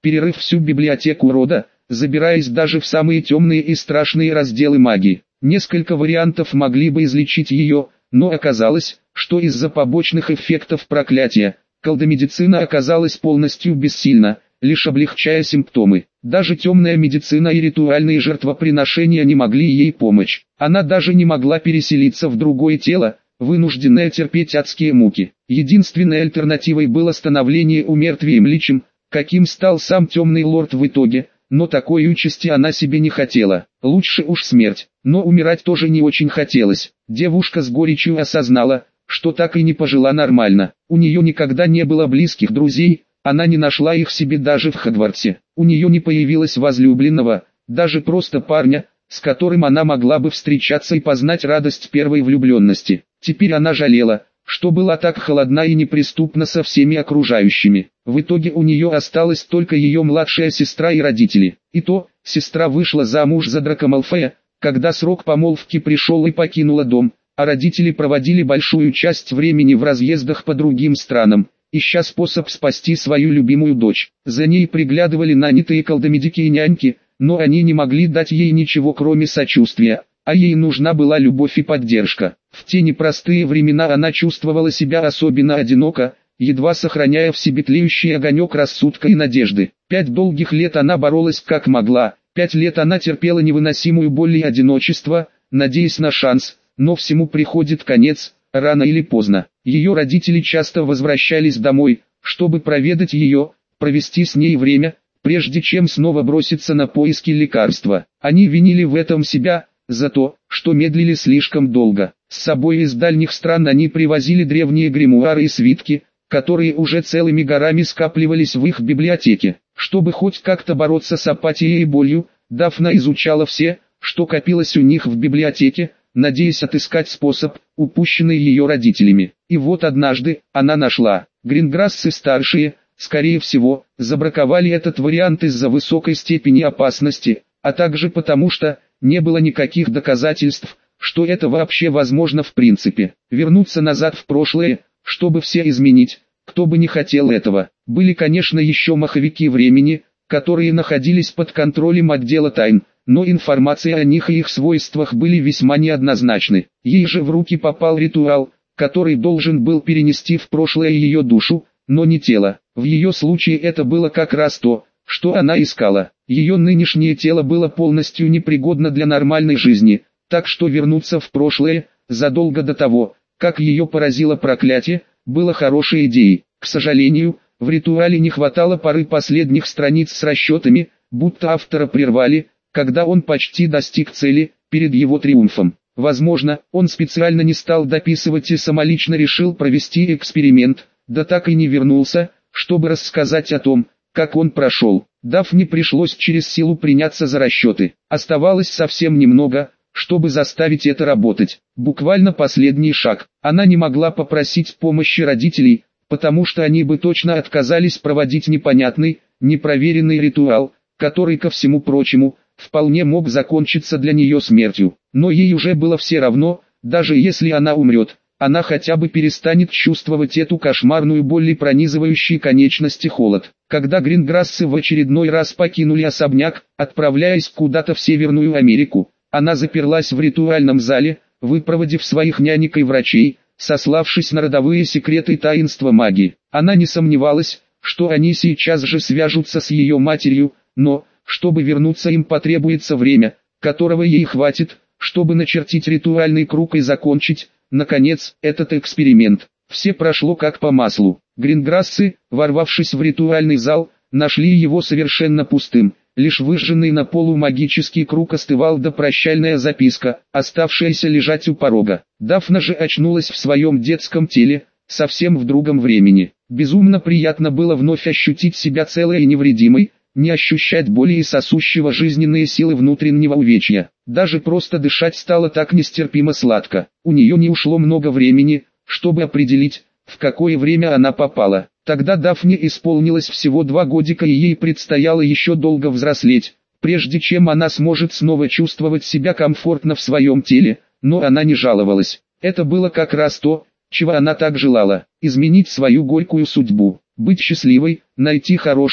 перерыв всю библиотеку рода, забираясь даже в самые темные и страшные разделы магии. Несколько вариантов могли бы излечить ее, но оказалось, что из-за побочных эффектов проклятия, колдомедицина оказалась полностью бессильна, лишь облегчая симптомы. Даже темная медицина и ритуальные жертвоприношения не могли ей помочь. Она даже не могла переселиться в другое тело, вынужденная терпеть адские муки. Единственной альтернативой было становление умертвием личем, каким стал сам темный лорд в итоге, но такой участи она себе не хотела. Лучше уж смерть, но умирать тоже не очень хотелось. Девушка с горечью осознала, что так и не пожила нормально. У нее никогда не было близких друзей, она не нашла их себе даже в Хогвартсе. У нее не появилось возлюбленного, даже просто парня, с которым она могла бы встречаться и познать радость первой влюбленности. Теперь она жалела, что была так холодна и неприступна со всеми окружающими. В итоге у нее осталась только ее младшая сестра и родители. И то, сестра вышла замуж за Драко Малфоя, когда срок помолвки пришел и покинула дом, а родители проводили большую часть времени в разъездах по другим странам, ища способ спасти свою любимую дочь. За ней приглядывали нанятые колдомедики и няньки, но они не могли дать ей ничего кроме сочувствия, а ей нужна была любовь и поддержка. В те непростые времена она чувствовала себя особенно одиноко, едва сохраняя в себе тлеющий огонек рассудка и надежды. 5 долгих лет она боролась как могла, 5 лет она терпела невыносимую боль и одиночество, надеясь на шанс, но всему приходит конец, рано или поздно. Ее родители часто возвращались домой, чтобы проведать ее, провести с ней время, прежде чем снова броситься на поиски лекарства. Они винили в этом себя, за то, что медлили слишком долго. С собой из дальних стран они привозили древние гримуары и свитки, которые уже целыми горами скапливались в их библиотеке. Чтобы хоть как-то бороться с апатией и болью, Дафна изучала все, что копилось у них в библиотеке, надеясь отыскать способ, упущенный ее родителями. И вот однажды, она нашла. Гринграссы-старшие, скорее всего, забраковали этот вариант из-за высокой степени опасности, а также потому что не было никаких доказательств, что это вообще возможно в принципе. Вернуться назад в прошлое, чтобы все изменить, кто бы не хотел этого. Были, конечно, еще маховики времени, которые находились под контролем отдела тайн, но информация о них и их свойствах были весьма неоднозначны. Ей же в руки попал ритуал, который должен был перенести в прошлое ее душу, но не тело. В ее случае это было как раз то, что она искала. Ее нынешнее тело было полностью непригодно для нормальной жизни, так что вернуться в прошлое, задолго до того, как ее поразило проклятие, было хорошей идеей. К сожалению, в ритуале не хватало пары последних страниц с расчетами, будто автора прервали, когда он почти достиг цели, перед его триумфом. Возможно, он специально не стал дописывать и самолично решил провести эксперимент, да так и не вернулся, чтобы рассказать о том, как он прошел. Дафне пришлось через силу приняться за расчеты. Оставалось совсем немного, чтобы заставить это работать. Буквально последний шаг. Она не могла попросить помощи родителей, потому что они бы точно отказались проводить непонятный, непроверенный ритуал, который, ко всему прочему, вполне мог закончиться для нее смертью. Но ей уже было все равно, даже если она умрет, она хотя бы перестанет чувствовать эту кошмарную боль и пронизывающие конечности холод. Когда Гринграссы в очередной раз покинули особняк, отправляясь куда-то в Северную Америку, она заперлась в ритуальном зале, выпроводив своих нянек и врачей, сославшись на родовые секреты и таинства магии. Она не сомневалась, что они сейчас же свяжутся с ее матерью, но, чтобы вернуться, им потребуется время, которого ей хватит, чтобы начертить ритуальный круг и закончить, наконец, этот эксперимент. Все прошло как по маслу. Гринграссы, ворвавшись в ритуальный зал, нашли его совершенно пустым. Лишь выжженный на полу магический круг остывал, да прощальная записка, оставшаяся лежать у порога. Дафна же очнулась в своем детском теле, совсем в другом времени. Безумно приятно было вновь ощутить себя целой и невредимой, не ощущать боли и сосущего жизненные силы внутреннего увечья. Даже просто дышать стало так нестерпимо сладко. У нее не ушло много времени, чтобы определить, в какое время она попала. Тогда Дафне исполнилось всего 2 годика, и ей предстояло еще долго взрослеть, прежде чем она сможет снова чувствовать себя комфортно в своем теле, но она не жаловалась. Это было как раз то, чего она так желала: изменить свою горькую судьбу, быть счастливой, найти хороших,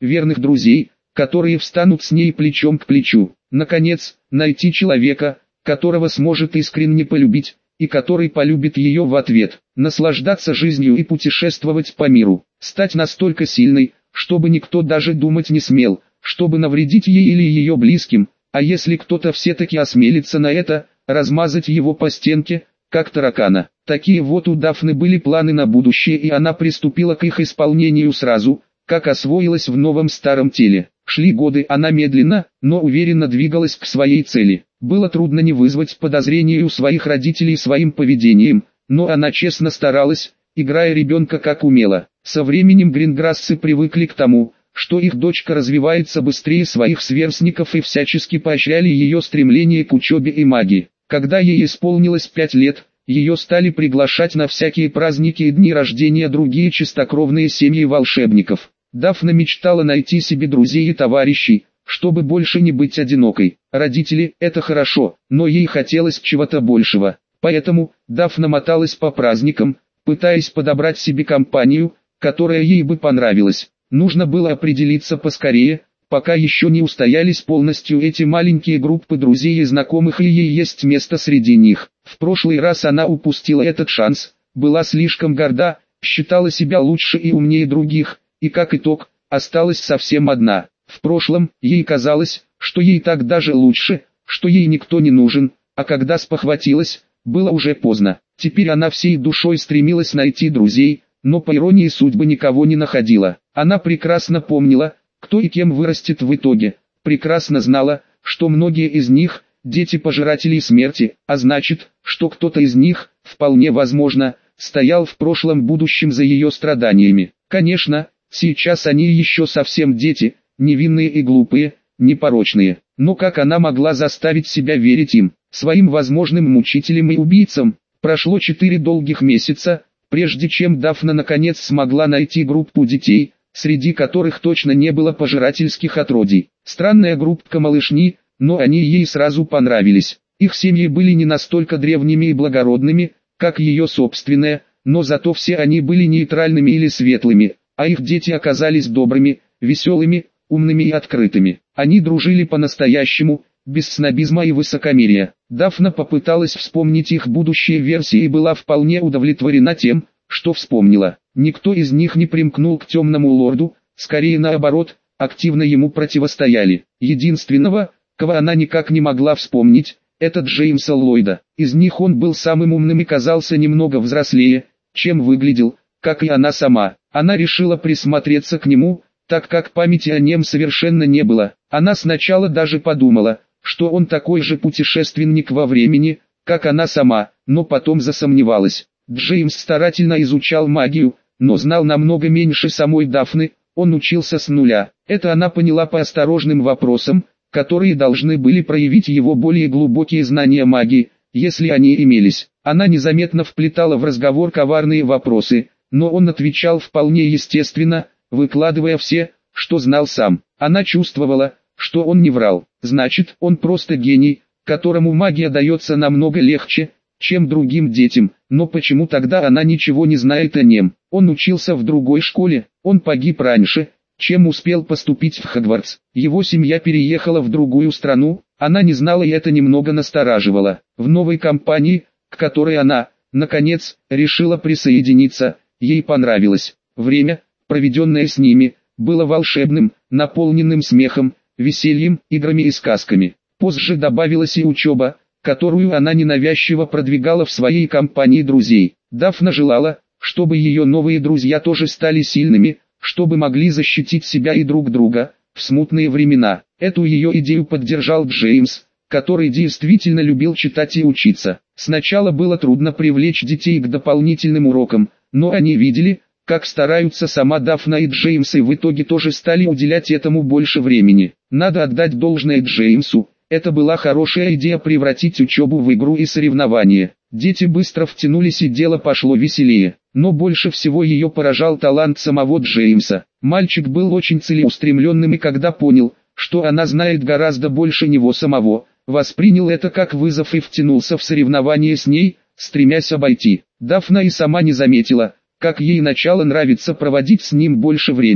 верных друзей, которые встанут с ней плечом к плечу. Наконец, найти человека, которого сможет искренне полюбить, и который полюбит ее в ответ. Наслаждаться жизнью и путешествовать по миру. Стать настолько сильной, чтобы никто даже думать не смел, чтобы навредить ей или ее близким, а если кто-то все-таки осмелится на это, размазать его по стенке, как таракана. Такие вот у Дафны были планы на будущее, и она приступила к их исполнению сразу, как освоилась в новом старом теле. Шли годы, она медленно, но уверенно двигалась к своей цели. Было трудно не вызвать подозрений у своих родителей своим поведением, но она честно старалась, играя ребенка как умела. Со временем Гринграссы привыкли к тому, что их дочка развивается быстрее своих сверстников, и всячески поощряли ее стремление к учебе и магии. Когда ей исполнилось 5 лет, ее стали приглашать на всякие праздники и дни рождения другие чистокровные семьи волшебников. Дафна мечтала найти себе друзей и товарищей, чтобы больше не быть одинокой. Родители – это хорошо, но ей хотелось чего-то большего. Поэтому Дафна моталась по праздникам, пытаясь подобрать себе компанию, которая ей бы понравилась. Нужно было определиться поскорее, пока еще не устоялись полностью эти маленькие группы друзей и знакомых, и ей есть место среди них. В прошлый раз она упустила этот шанс, была слишком горда, считала себя лучше и умнее других, и как итог, осталась совсем одна. В прошлом, ей казалось, что ей так даже лучше, что ей никто не нужен, а когда спохватилась, было уже поздно. Теперь она всей душой стремилась найти друзей, но по иронии судьбы никого не находила. Она прекрасно помнила, кто и кем вырастет в итоге, прекрасно знала, что многие из них – дети пожирателей смерти, а значит, что кто-то из них, вполне возможно, стоял в прошлом будущем за ее страданиями. Конечно, сейчас они еще совсем дети, невинные и глупые, непорочные. Но как она могла заставить себя верить им, своим возможным мучителям и убийцам? Прошло 4 долгих месяца, прежде чем Дафна наконец смогла найти группу детей, среди которых точно не было пожирательских отродий. Странная группка малышни, но они ей сразу понравились. Их семьи были не настолько древними и благородными, как ее собственная, но зато все они были нейтральными или светлыми, а их дети оказались добрыми, веселыми, умными и открытыми. Они дружили по-настоящему, без снобизма и высокомерия. Дафна попыталась вспомнить их будущие версии и была вполне удовлетворена тем, что вспомнила. Никто из них не примкнул к темному лорду, скорее наоборот, активно ему противостояли. Единственного, кого она никак не могла вспомнить, это Джеймса Ллойда. Из них он был самым умным и казался немного взрослее, чем выглядел, как и она сама. Она решила присмотреться к нему, так как памяти о нем совершенно не было. Она сначала даже подумала, что он такой же путешественник во времени, как она сама, но потом засомневалась. Джеймс старательно изучал магию, но знал намного меньше самой Дафны, он учился с нуля. Это она поняла по осторожным вопросам, которые должны были проявить его более глубокие знания магии, если они имелись. Она незаметно вплетала в разговор коварные вопросы, но он отвечал вполне естественно, выкладывая все, что знал сам. Она чувствовала, что он не врал. Значит, он просто гений, которому магия дается намного легче, чем другим детям. Но почему тогда она ничего не знает о нем? Он учился в другой школе, он погиб раньше, чем успел поступить в Хогвартс. Его семья переехала в другую страну, она не знала, и это немного настораживало. В новой компании, к которой она, наконец, решила присоединиться, ей понравилось. Время, проведенное с ними, было волшебным, наполненным смехом, весельем, играми и сказками. Позже добавилась и учеба, которую она ненавязчиво продвигала в своей компании друзей. Дафна желала, чтобы ее новые друзья тоже стали сильными, чтобы могли защитить себя и друг друга в смутные времена. Эту ее идею поддержал Джеймс, который действительно любил читать и учиться. Сначала было трудно привлечь детей к дополнительным урокам, но они видели, как стараются сама Дафна и Джеймс, и в итоге тоже стали уделять этому больше времени. Надо отдать должное Джеймсу, это была хорошая идея превратить учебу в игру и соревнование. Дети быстро втянулись и дело пошло веселее. Но больше всего ее поражал талант самого Джеймса. Мальчик был очень целеустремленным, и когда понял, что она знает гораздо больше него самого, воспринял это как вызов и втянулся в соревнование с ней, стремясь обойти. Дафна и сама не заметила, как ей начало нравиться проводить с ним больше времени.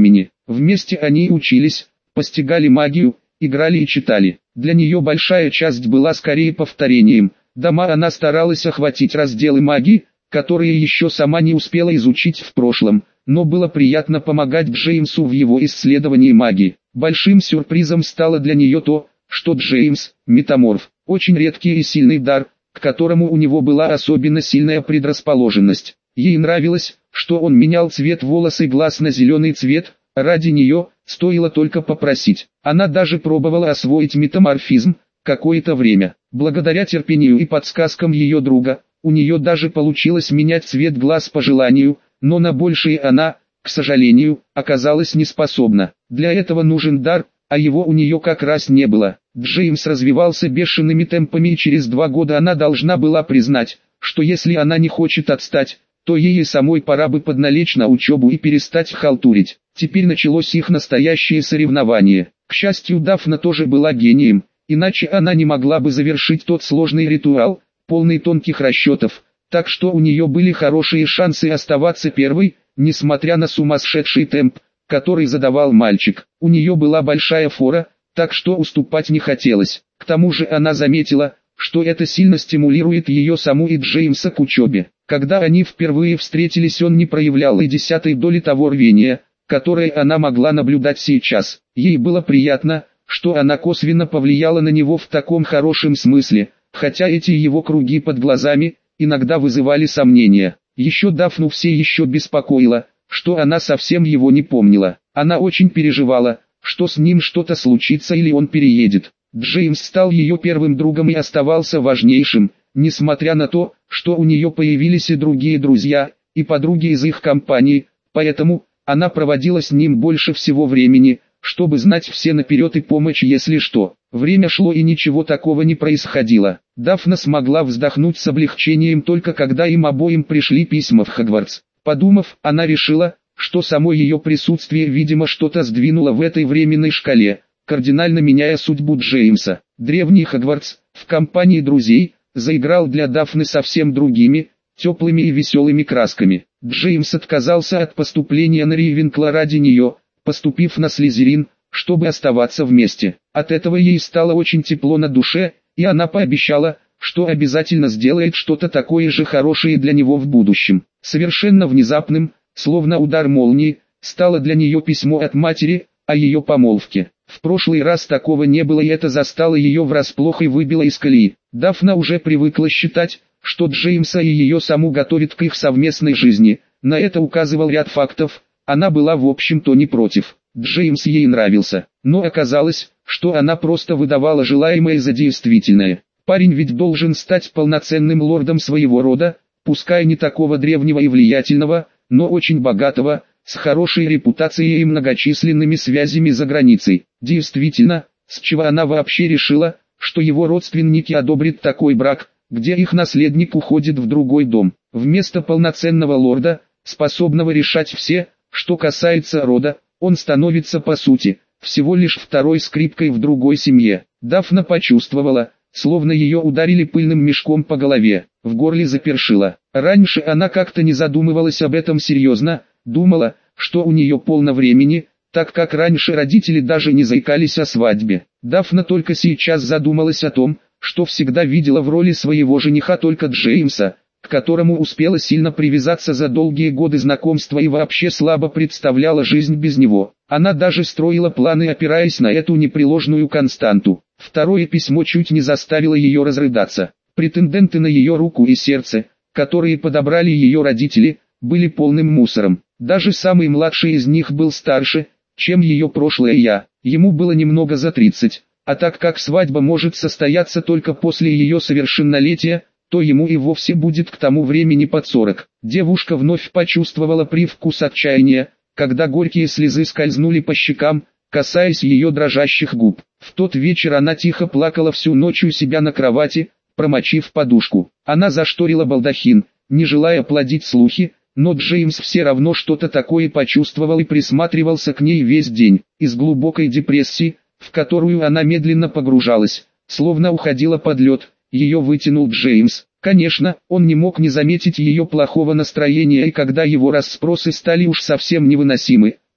Вместе они учились, постигали магию, играли и читали. Для нее большая часть была скорее повторением. Дома она старалась охватить разделы магии, которые еще сама не успела изучить в прошлом, но было приятно помогать Джеймсу в его исследовании магии. Большим сюрпризом стало для нее то, что Джеймс – метаморф, очень редкий и сильный дар, к которому у него была особенно сильная предрасположенность. Ей нравилось, что он менял цвет волос и глаз на зеленый цвет, ради нее, стоило только попросить. Она даже пробовала освоить метаморфизм какое-то время. Благодаря терпению и подсказкам ее друга, у нее даже получилось менять цвет глаз по желанию, но на большее она, к сожалению, оказалась неспособна. Для этого нужен дар, а его у нее как раз не было. Джеймс развивался бешеными темпами, и через 2 года она должна была признать, что если она не хочет отстать, то ей и самой пора бы подналечь на учебу и перестать халтурить. Теперь началось их настоящее соревнование. К счастью, Дафна тоже была гением, иначе она не могла бы завершить тот сложный ритуал, полный тонких расчетов, так что у нее были хорошие шансы оставаться первой, несмотря на сумасшедший темп, который задавал мальчик. У нее была большая фора, так что уступать не хотелось. К тому же она заметила, что это сильно стимулирует ее саму и Джеймса к учебе. Когда они впервые встретились, он не проявлял и 10-й доли того рвения, которое она могла наблюдать сейчас. Ей было приятно, что она косвенно повлияла на него в таком хорошем смысле, хотя эти его круги под глазами иногда вызывали сомнения. Еще Дафну все еще беспокоило, что она совсем его не помнила. Она очень переживала, что с ним что-то случится или он переедет. Джеймс стал ее первым другом и оставался важнейшим, несмотря на то, что у нее появились и другие друзья, и подруги из их компании, поэтому она проводила с ним больше всего времени, чтобы знать все наперед и помочь, если что. Время шло и ничего такого не происходило. Дафна смогла вздохнуть с облегчением только когда им обоим пришли письма в Хогвартс. Подумав, она решила, что само ее присутствие видимо что-то сдвинуло в этой временной шкале, кардинально меняя судьбу Джеймса. Древний Хогвартс, в компании друзей, заиграл для Дафны совсем другими, теплыми и веселыми красками. Джеймс отказался от поступления на Рейвенкло ради нее, поступив на Слизерин, чтобы оставаться вместе. От этого ей стало очень тепло на душе, и она пообещала, что обязательно сделает что-то такое же хорошее для него в будущем. Совершенно внезапным, словно удар молнии, стало для нее письмо от матери о ее помолвке. В прошлый раз такого не было, и это застало ее врасплох и выбило из колеи. Дафна уже привыкла считать, что Джеймса и ее саму готовят к их совместной жизни. На это указывал ряд фактов, она была в общем-то не против. Джеймс ей нравился, но оказалось, что она просто выдавала желаемое за действительное. Парень ведь должен стать полноценным лордом своего рода, пускай не такого древнего и влиятельного, но очень богатого, с хорошей репутацией и многочисленными связями за границей. Действительно, с чего она вообще решила, что его родственники одобрят такой брак, где их наследник уходит в другой дом. Вместо полноценного лорда, способного решать все, что касается рода, он становится по сути всего лишь второй скрипкой в другой семье. Дафна почувствовала, словно ее ударили пыльным мешком по голове, в горле запершило. Раньше она как-то не задумывалась об этом серьезно, думала, что у нее полно времени, так как раньше родители даже не заикались о свадьбе. Дафна только сейчас задумалась о том, что всегда видела в роли своего жениха только Джеймса, к которому успела сильно привязаться за долгие годы знакомства и вообще слабо представляла жизнь без него. Она даже строила планы, опираясь на эту непреложную константу. Второе письмо чуть не заставило ее разрыдаться. Претенденты на ее руку и сердце, которые подобрали ее родители, были полным мусором. Даже самый младший из них был старше, чем ее прошлое я. Ему было немного за 30, а так как свадьба может состояться только после ее совершеннолетия, то ему и вовсе будет к тому времени под 40. Девушка вновь почувствовала привкус отчаяния, когда горькие слезы скользнули по щекам, касаясь ее дрожащих губ. В тот вечер она тихо плакала всю ночь у себя на кровати, промочив подушку. Она зашторила балдахин, не желая плодить слухи, но Джеймс все равно что-то такое почувствовал и присматривался к ней весь день. Из глубокой депрессии, в которую она медленно погружалась, словно уходила под лед, ее вытянул Джеймс. Конечно, он не мог не заметить ее плохого настроения, и когда его расспросы стали уж совсем невыносимы,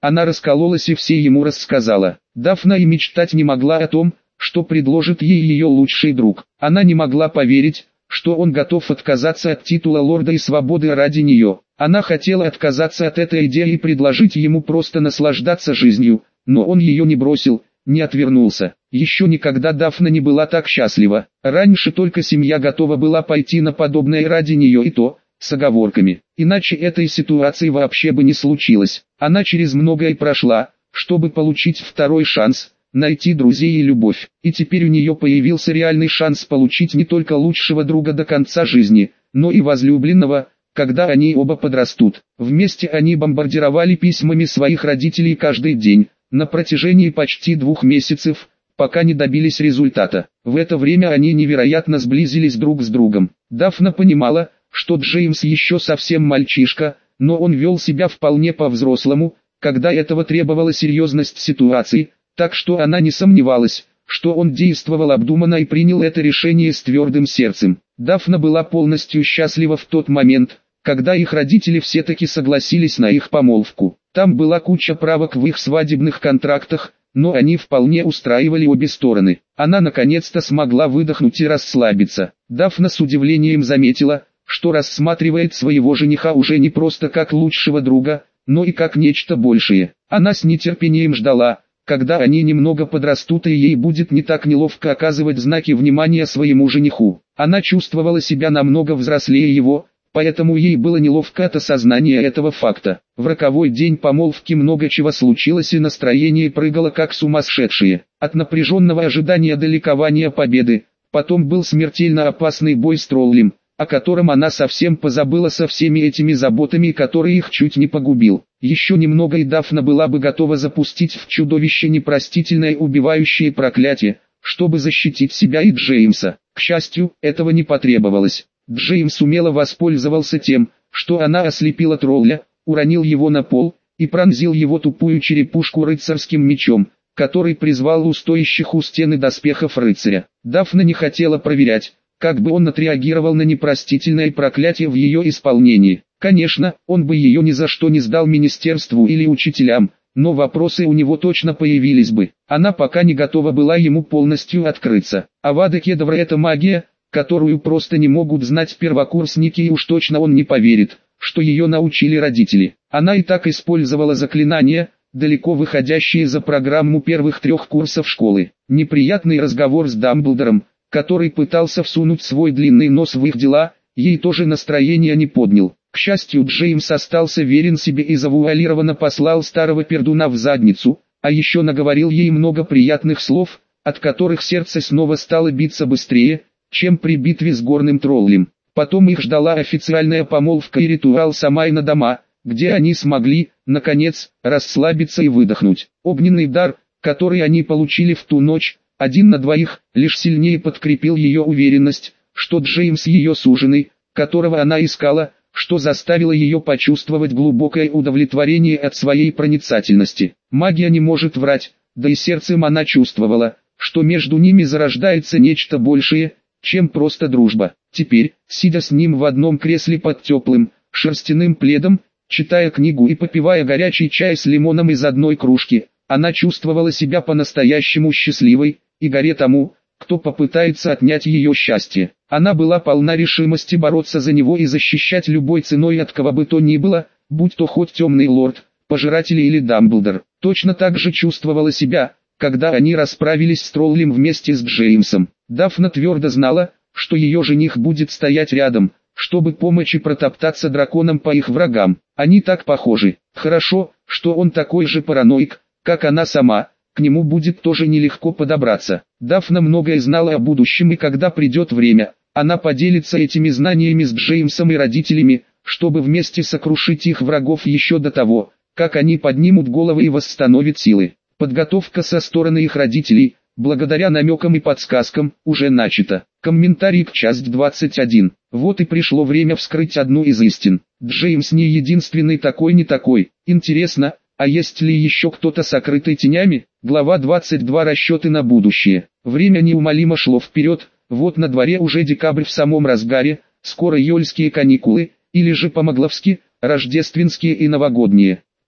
Она раскололась и все ему рассказала. Дафна и мечтать не могла о том, что предложит ей ее лучший друг. Она не могла поверить, что он готов отказаться от титула лорда и свободы ради нее. Она хотела отказаться от этой идеи и предложить ему просто наслаждаться жизнью, но он ее не бросил, не отвернулся. Еще никогда Дафна не была так счастлива. Раньше только семья готова была пойти на подобное ради нее, и то с оговорками. Иначе этой ситуации вообще бы не случилось. Она через многое прошла, чтобы получить второй шанс, найти друзей и любовь. И теперь у нее появился реальный шанс получить не только лучшего друга до конца жизни, но и возлюбленного, когда они оба подрастут. Вместе они бомбардировали письмами своих родителей каждый день, на протяжении почти 2 месяцев, пока не добились результата. В это время они невероятно сблизились друг с другом. Дафна понимала, что Джеймс еще совсем мальчишка, но он вел себя вполне по-взрослому, когда этого требовала серьезность ситуации, так что она не сомневалась, что он действовал обдуманно и принял это решение с твердым сердцем. Дафна была полностью счастлива в тот момент, когда их родители все-таки согласились на их помолвку. Там была куча правок в их свадебных контрактах, но они вполне устраивали обе стороны. Она наконец-то смогла выдохнуть и расслабиться. Дафна с удивлением заметила, что рассматривает своего жениха уже не просто как лучшего друга, но и как нечто большее. Она с нетерпением ждала, когда они немного подрастут и ей будет не так неловко оказывать знаки внимания своему жениху. Она чувствовала себя намного взрослее его, поэтому ей было неловко от осознания этого факта. В роковой день помолвки много чего случилось и настроение прыгало как сумасшедшее. От напряженного ожидания до ликования победы, потом был смертельно опасный бой с троллем, о котором она совсем позабыла со всеми этими заботами, которые их чуть не погубил. Еще немного и Дафна была бы готова запустить в чудовище непростительное убивающее проклятие, чтобы защитить себя и Джеймса. К счастью, этого не потребовалось. Джеймс умело воспользовался тем, что она ослепила тролля, уронил его на пол и пронзил его тупую черепушку рыцарским мечом, который призвал у стоящих у стены доспехов рыцаря. Дафна не хотела проверять, как бы он отреагировал на непростительное проклятие в ее исполнении. Конечно, он бы ее ни за что не сдал министерству или учителям, но вопросы у него точно появились бы. Она пока не готова была ему полностью открыться. Авада Кедавра — это магия, которую просто не могут знать первокурсники, и уж точно он не поверит, что ее научили родители. Она и так использовала заклинания, далеко выходящие за программу первых 3 курсов школы. Неприятный разговор с Дамблдором, который пытался всунуть свой длинный нос в их дела, ей тоже настроение не поднял. К счастью, Джеймс остался верен себе и завуалированно послал старого пердуна в задницу, а еще наговорил ей много приятных слов, от которых сердце снова стало биться быстрее, чем при битве с горным троллем. Потом их ждала официальная помолвка и ритуал Самайна дома, где они смогли, наконец, расслабиться и выдохнуть. Огненный дар, который они получили в ту ночь, 1 на 2, лишь сильнее подкрепил ее уверенность, что Джеймс ее суженый, которого она искала, что заставило ее почувствовать глубокое удовлетворение от своей проницательности. Магия не может врать, да и сердцем она чувствовала, что между ними зарождается нечто большее, чем просто дружба. Теперь, сидя с ним в одном кресле под теплым, шерстяным пледом, читая книгу и попивая горячий чай с лимоном из одной кружки, она чувствовала себя по-настоящему счастливой, и горе тому, кто попытается отнять ее счастье. Она была полна решимости бороться за него и защищать любой ценой от кого бы то ни было, будь то хоть темный лорд, пожиратель или Дамблдор. Точно так же чувствовала себя, когда они расправились с троллем вместе с Джеймсом. Дафна твердо знала, что ее жених будет стоять рядом, чтобы помочь и протоптаться драконам по их врагам. Они так похожи. Хорошо, что он такой же параноик, как она сама. К нему будет тоже нелегко подобраться. Дафна многое знала о будущем, и когда придет время, она поделится этими знаниями с Джеймсом и родителями, чтобы вместе сокрушить их врагов еще до того, как они поднимут головы и восстановят силы. Подготовка со стороны их родителей, благодаря намекам и подсказкам, уже начата. Комментарий к часть 21. Вот и пришло время вскрыть одну из истин. Джеймс не единственный такой не такой. Интересно, а есть ли еще кто-то сокрытый тенями? Глава 22. Расчеты на будущее. Время неумолимо шло вперед, вот на дворе уже декабрь в самом разгаре, скоро июльские каникулы, или же по-могловски, рождественские и новогодние.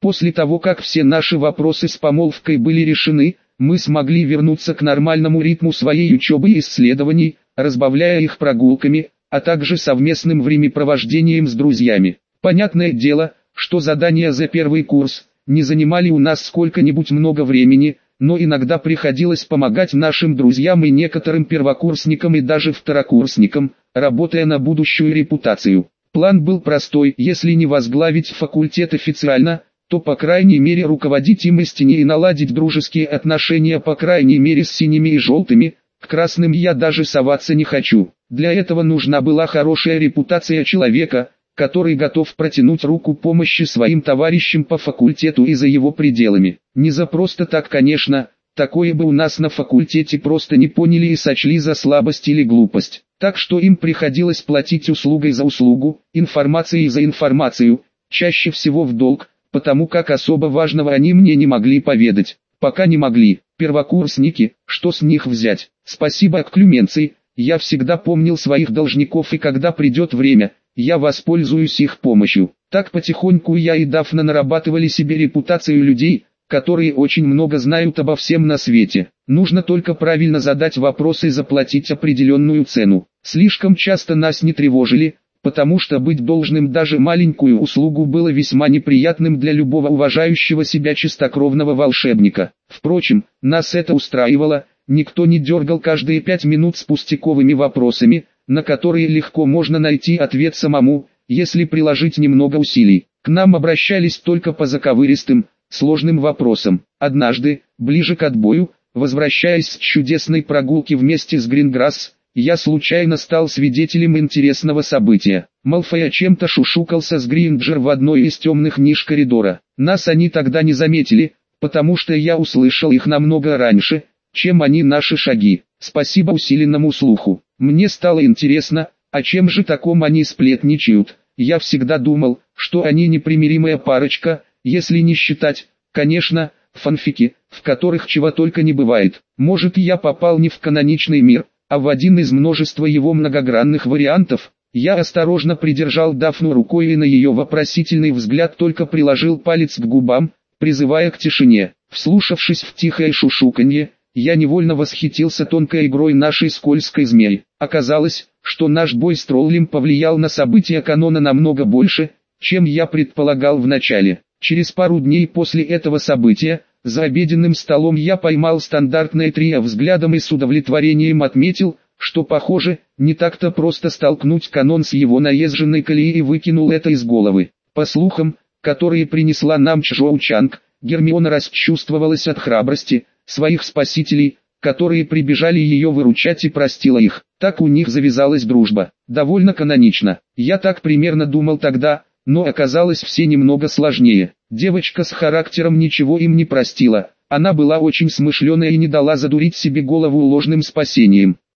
После того, как все наши вопросы с помолвкой были решены, мы смогли вернуться к нормальному ритму своей учебы и исследований, разбавляя их прогулками, а также совместным времяпровождением с друзьями. Понятное дело, что задания за первый курс не занимали у нас сколько-нибудь много времени, но иногда приходилось помогать нашим друзьям и некоторым первокурсникам и даже второкурсникам, работая на будущую репутацию. План был простой: если не возглавить факультет официально, то по крайней мере руководить им истине и наладить дружеские отношения по крайней мере с синими и желтыми. К красным я даже соваться не хочу. Для этого нужна была хорошая репутация человека, который готов протянуть руку помощи своим товарищам по факультету и за его пределами. Не за просто так, конечно, такое бы у нас на факультете просто не поняли и сочли за слабость или глупость. Так что им приходилось платить услугой за услугу, информацией за информацию, чаще всего в долг, потому как особо важного они мне не могли поведать. Пока не могли. Первокурсники, что с них взять? Спасибо окклюменции, я всегда помнил своих должников, и когда придет время, я воспользуюсь их помощью. Так потихоньку я и Дафна нарабатывали себе репутацию людей, которые очень много знают обо всем на свете. Нужно только правильно задать вопрос и заплатить определенную цену. Слишком часто нас не тревожили, потому что быть должным даже маленькую услугу было весьма неприятным для любого уважающего себя чистокровного волшебника. Впрочем, нас это устраивало, никто не дергал каждые 5 минут с пустяковыми вопросами, на которые легко можно найти ответ самому, если приложить немного усилий. К нам обращались только по заковыристым, сложным вопросам. Однажды, ближе к отбою, возвращаясь с чудесной прогулки вместе с Гринграсс, я случайно стал свидетелем интересного события. Малфой о чем-то шушукался с Гринджер в одной из темных ниш коридора. Нас они тогда не заметили, потому что я услышал их намного раньше, чем они наши шаги. Спасибо усиленному слуху. Мне стало интересно, о чем же таком они сплетничают. Я всегда думал, что они непримиримая парочка, если не считать, конечно, фанфики, в которых чего только не бывает. Может, я попал не в каноничный мир, а в один из множества его многогранных вариантов. Я осторожно придержал Дафну рукой и на ее вопросительный взгляд только приложил палец к губам, призывая к тишине. Вслушавшись в тихое шушуканье, я невольно восхитился тонкой игрой нашей скользкой змеи. Оказалось, что наш бой с троллем повлиял на события канона намного больше, чем я предполагал вначале. Через пару дней после этого события, за обеденным столом я поймал стандартное трио взглядом и с удовлетворением отметил, что похоже, не так-то просто столкнуть канон с его наезженной колеей, и выкинул это из головы. По слухам, которые принесла нам Чжоу Чанг, Гермиона расчувствовалась от храбрости своих спасителей, которые прибежали ее выручать, и простила их. Так у них завязалась дружба. Довольно канонично. Я так примерно думал тогда, но оказалось все немного сложнее. Девочка с характером ничего им не простила. Она была очень смышленая и не дала задурить себе голову ложным спасением.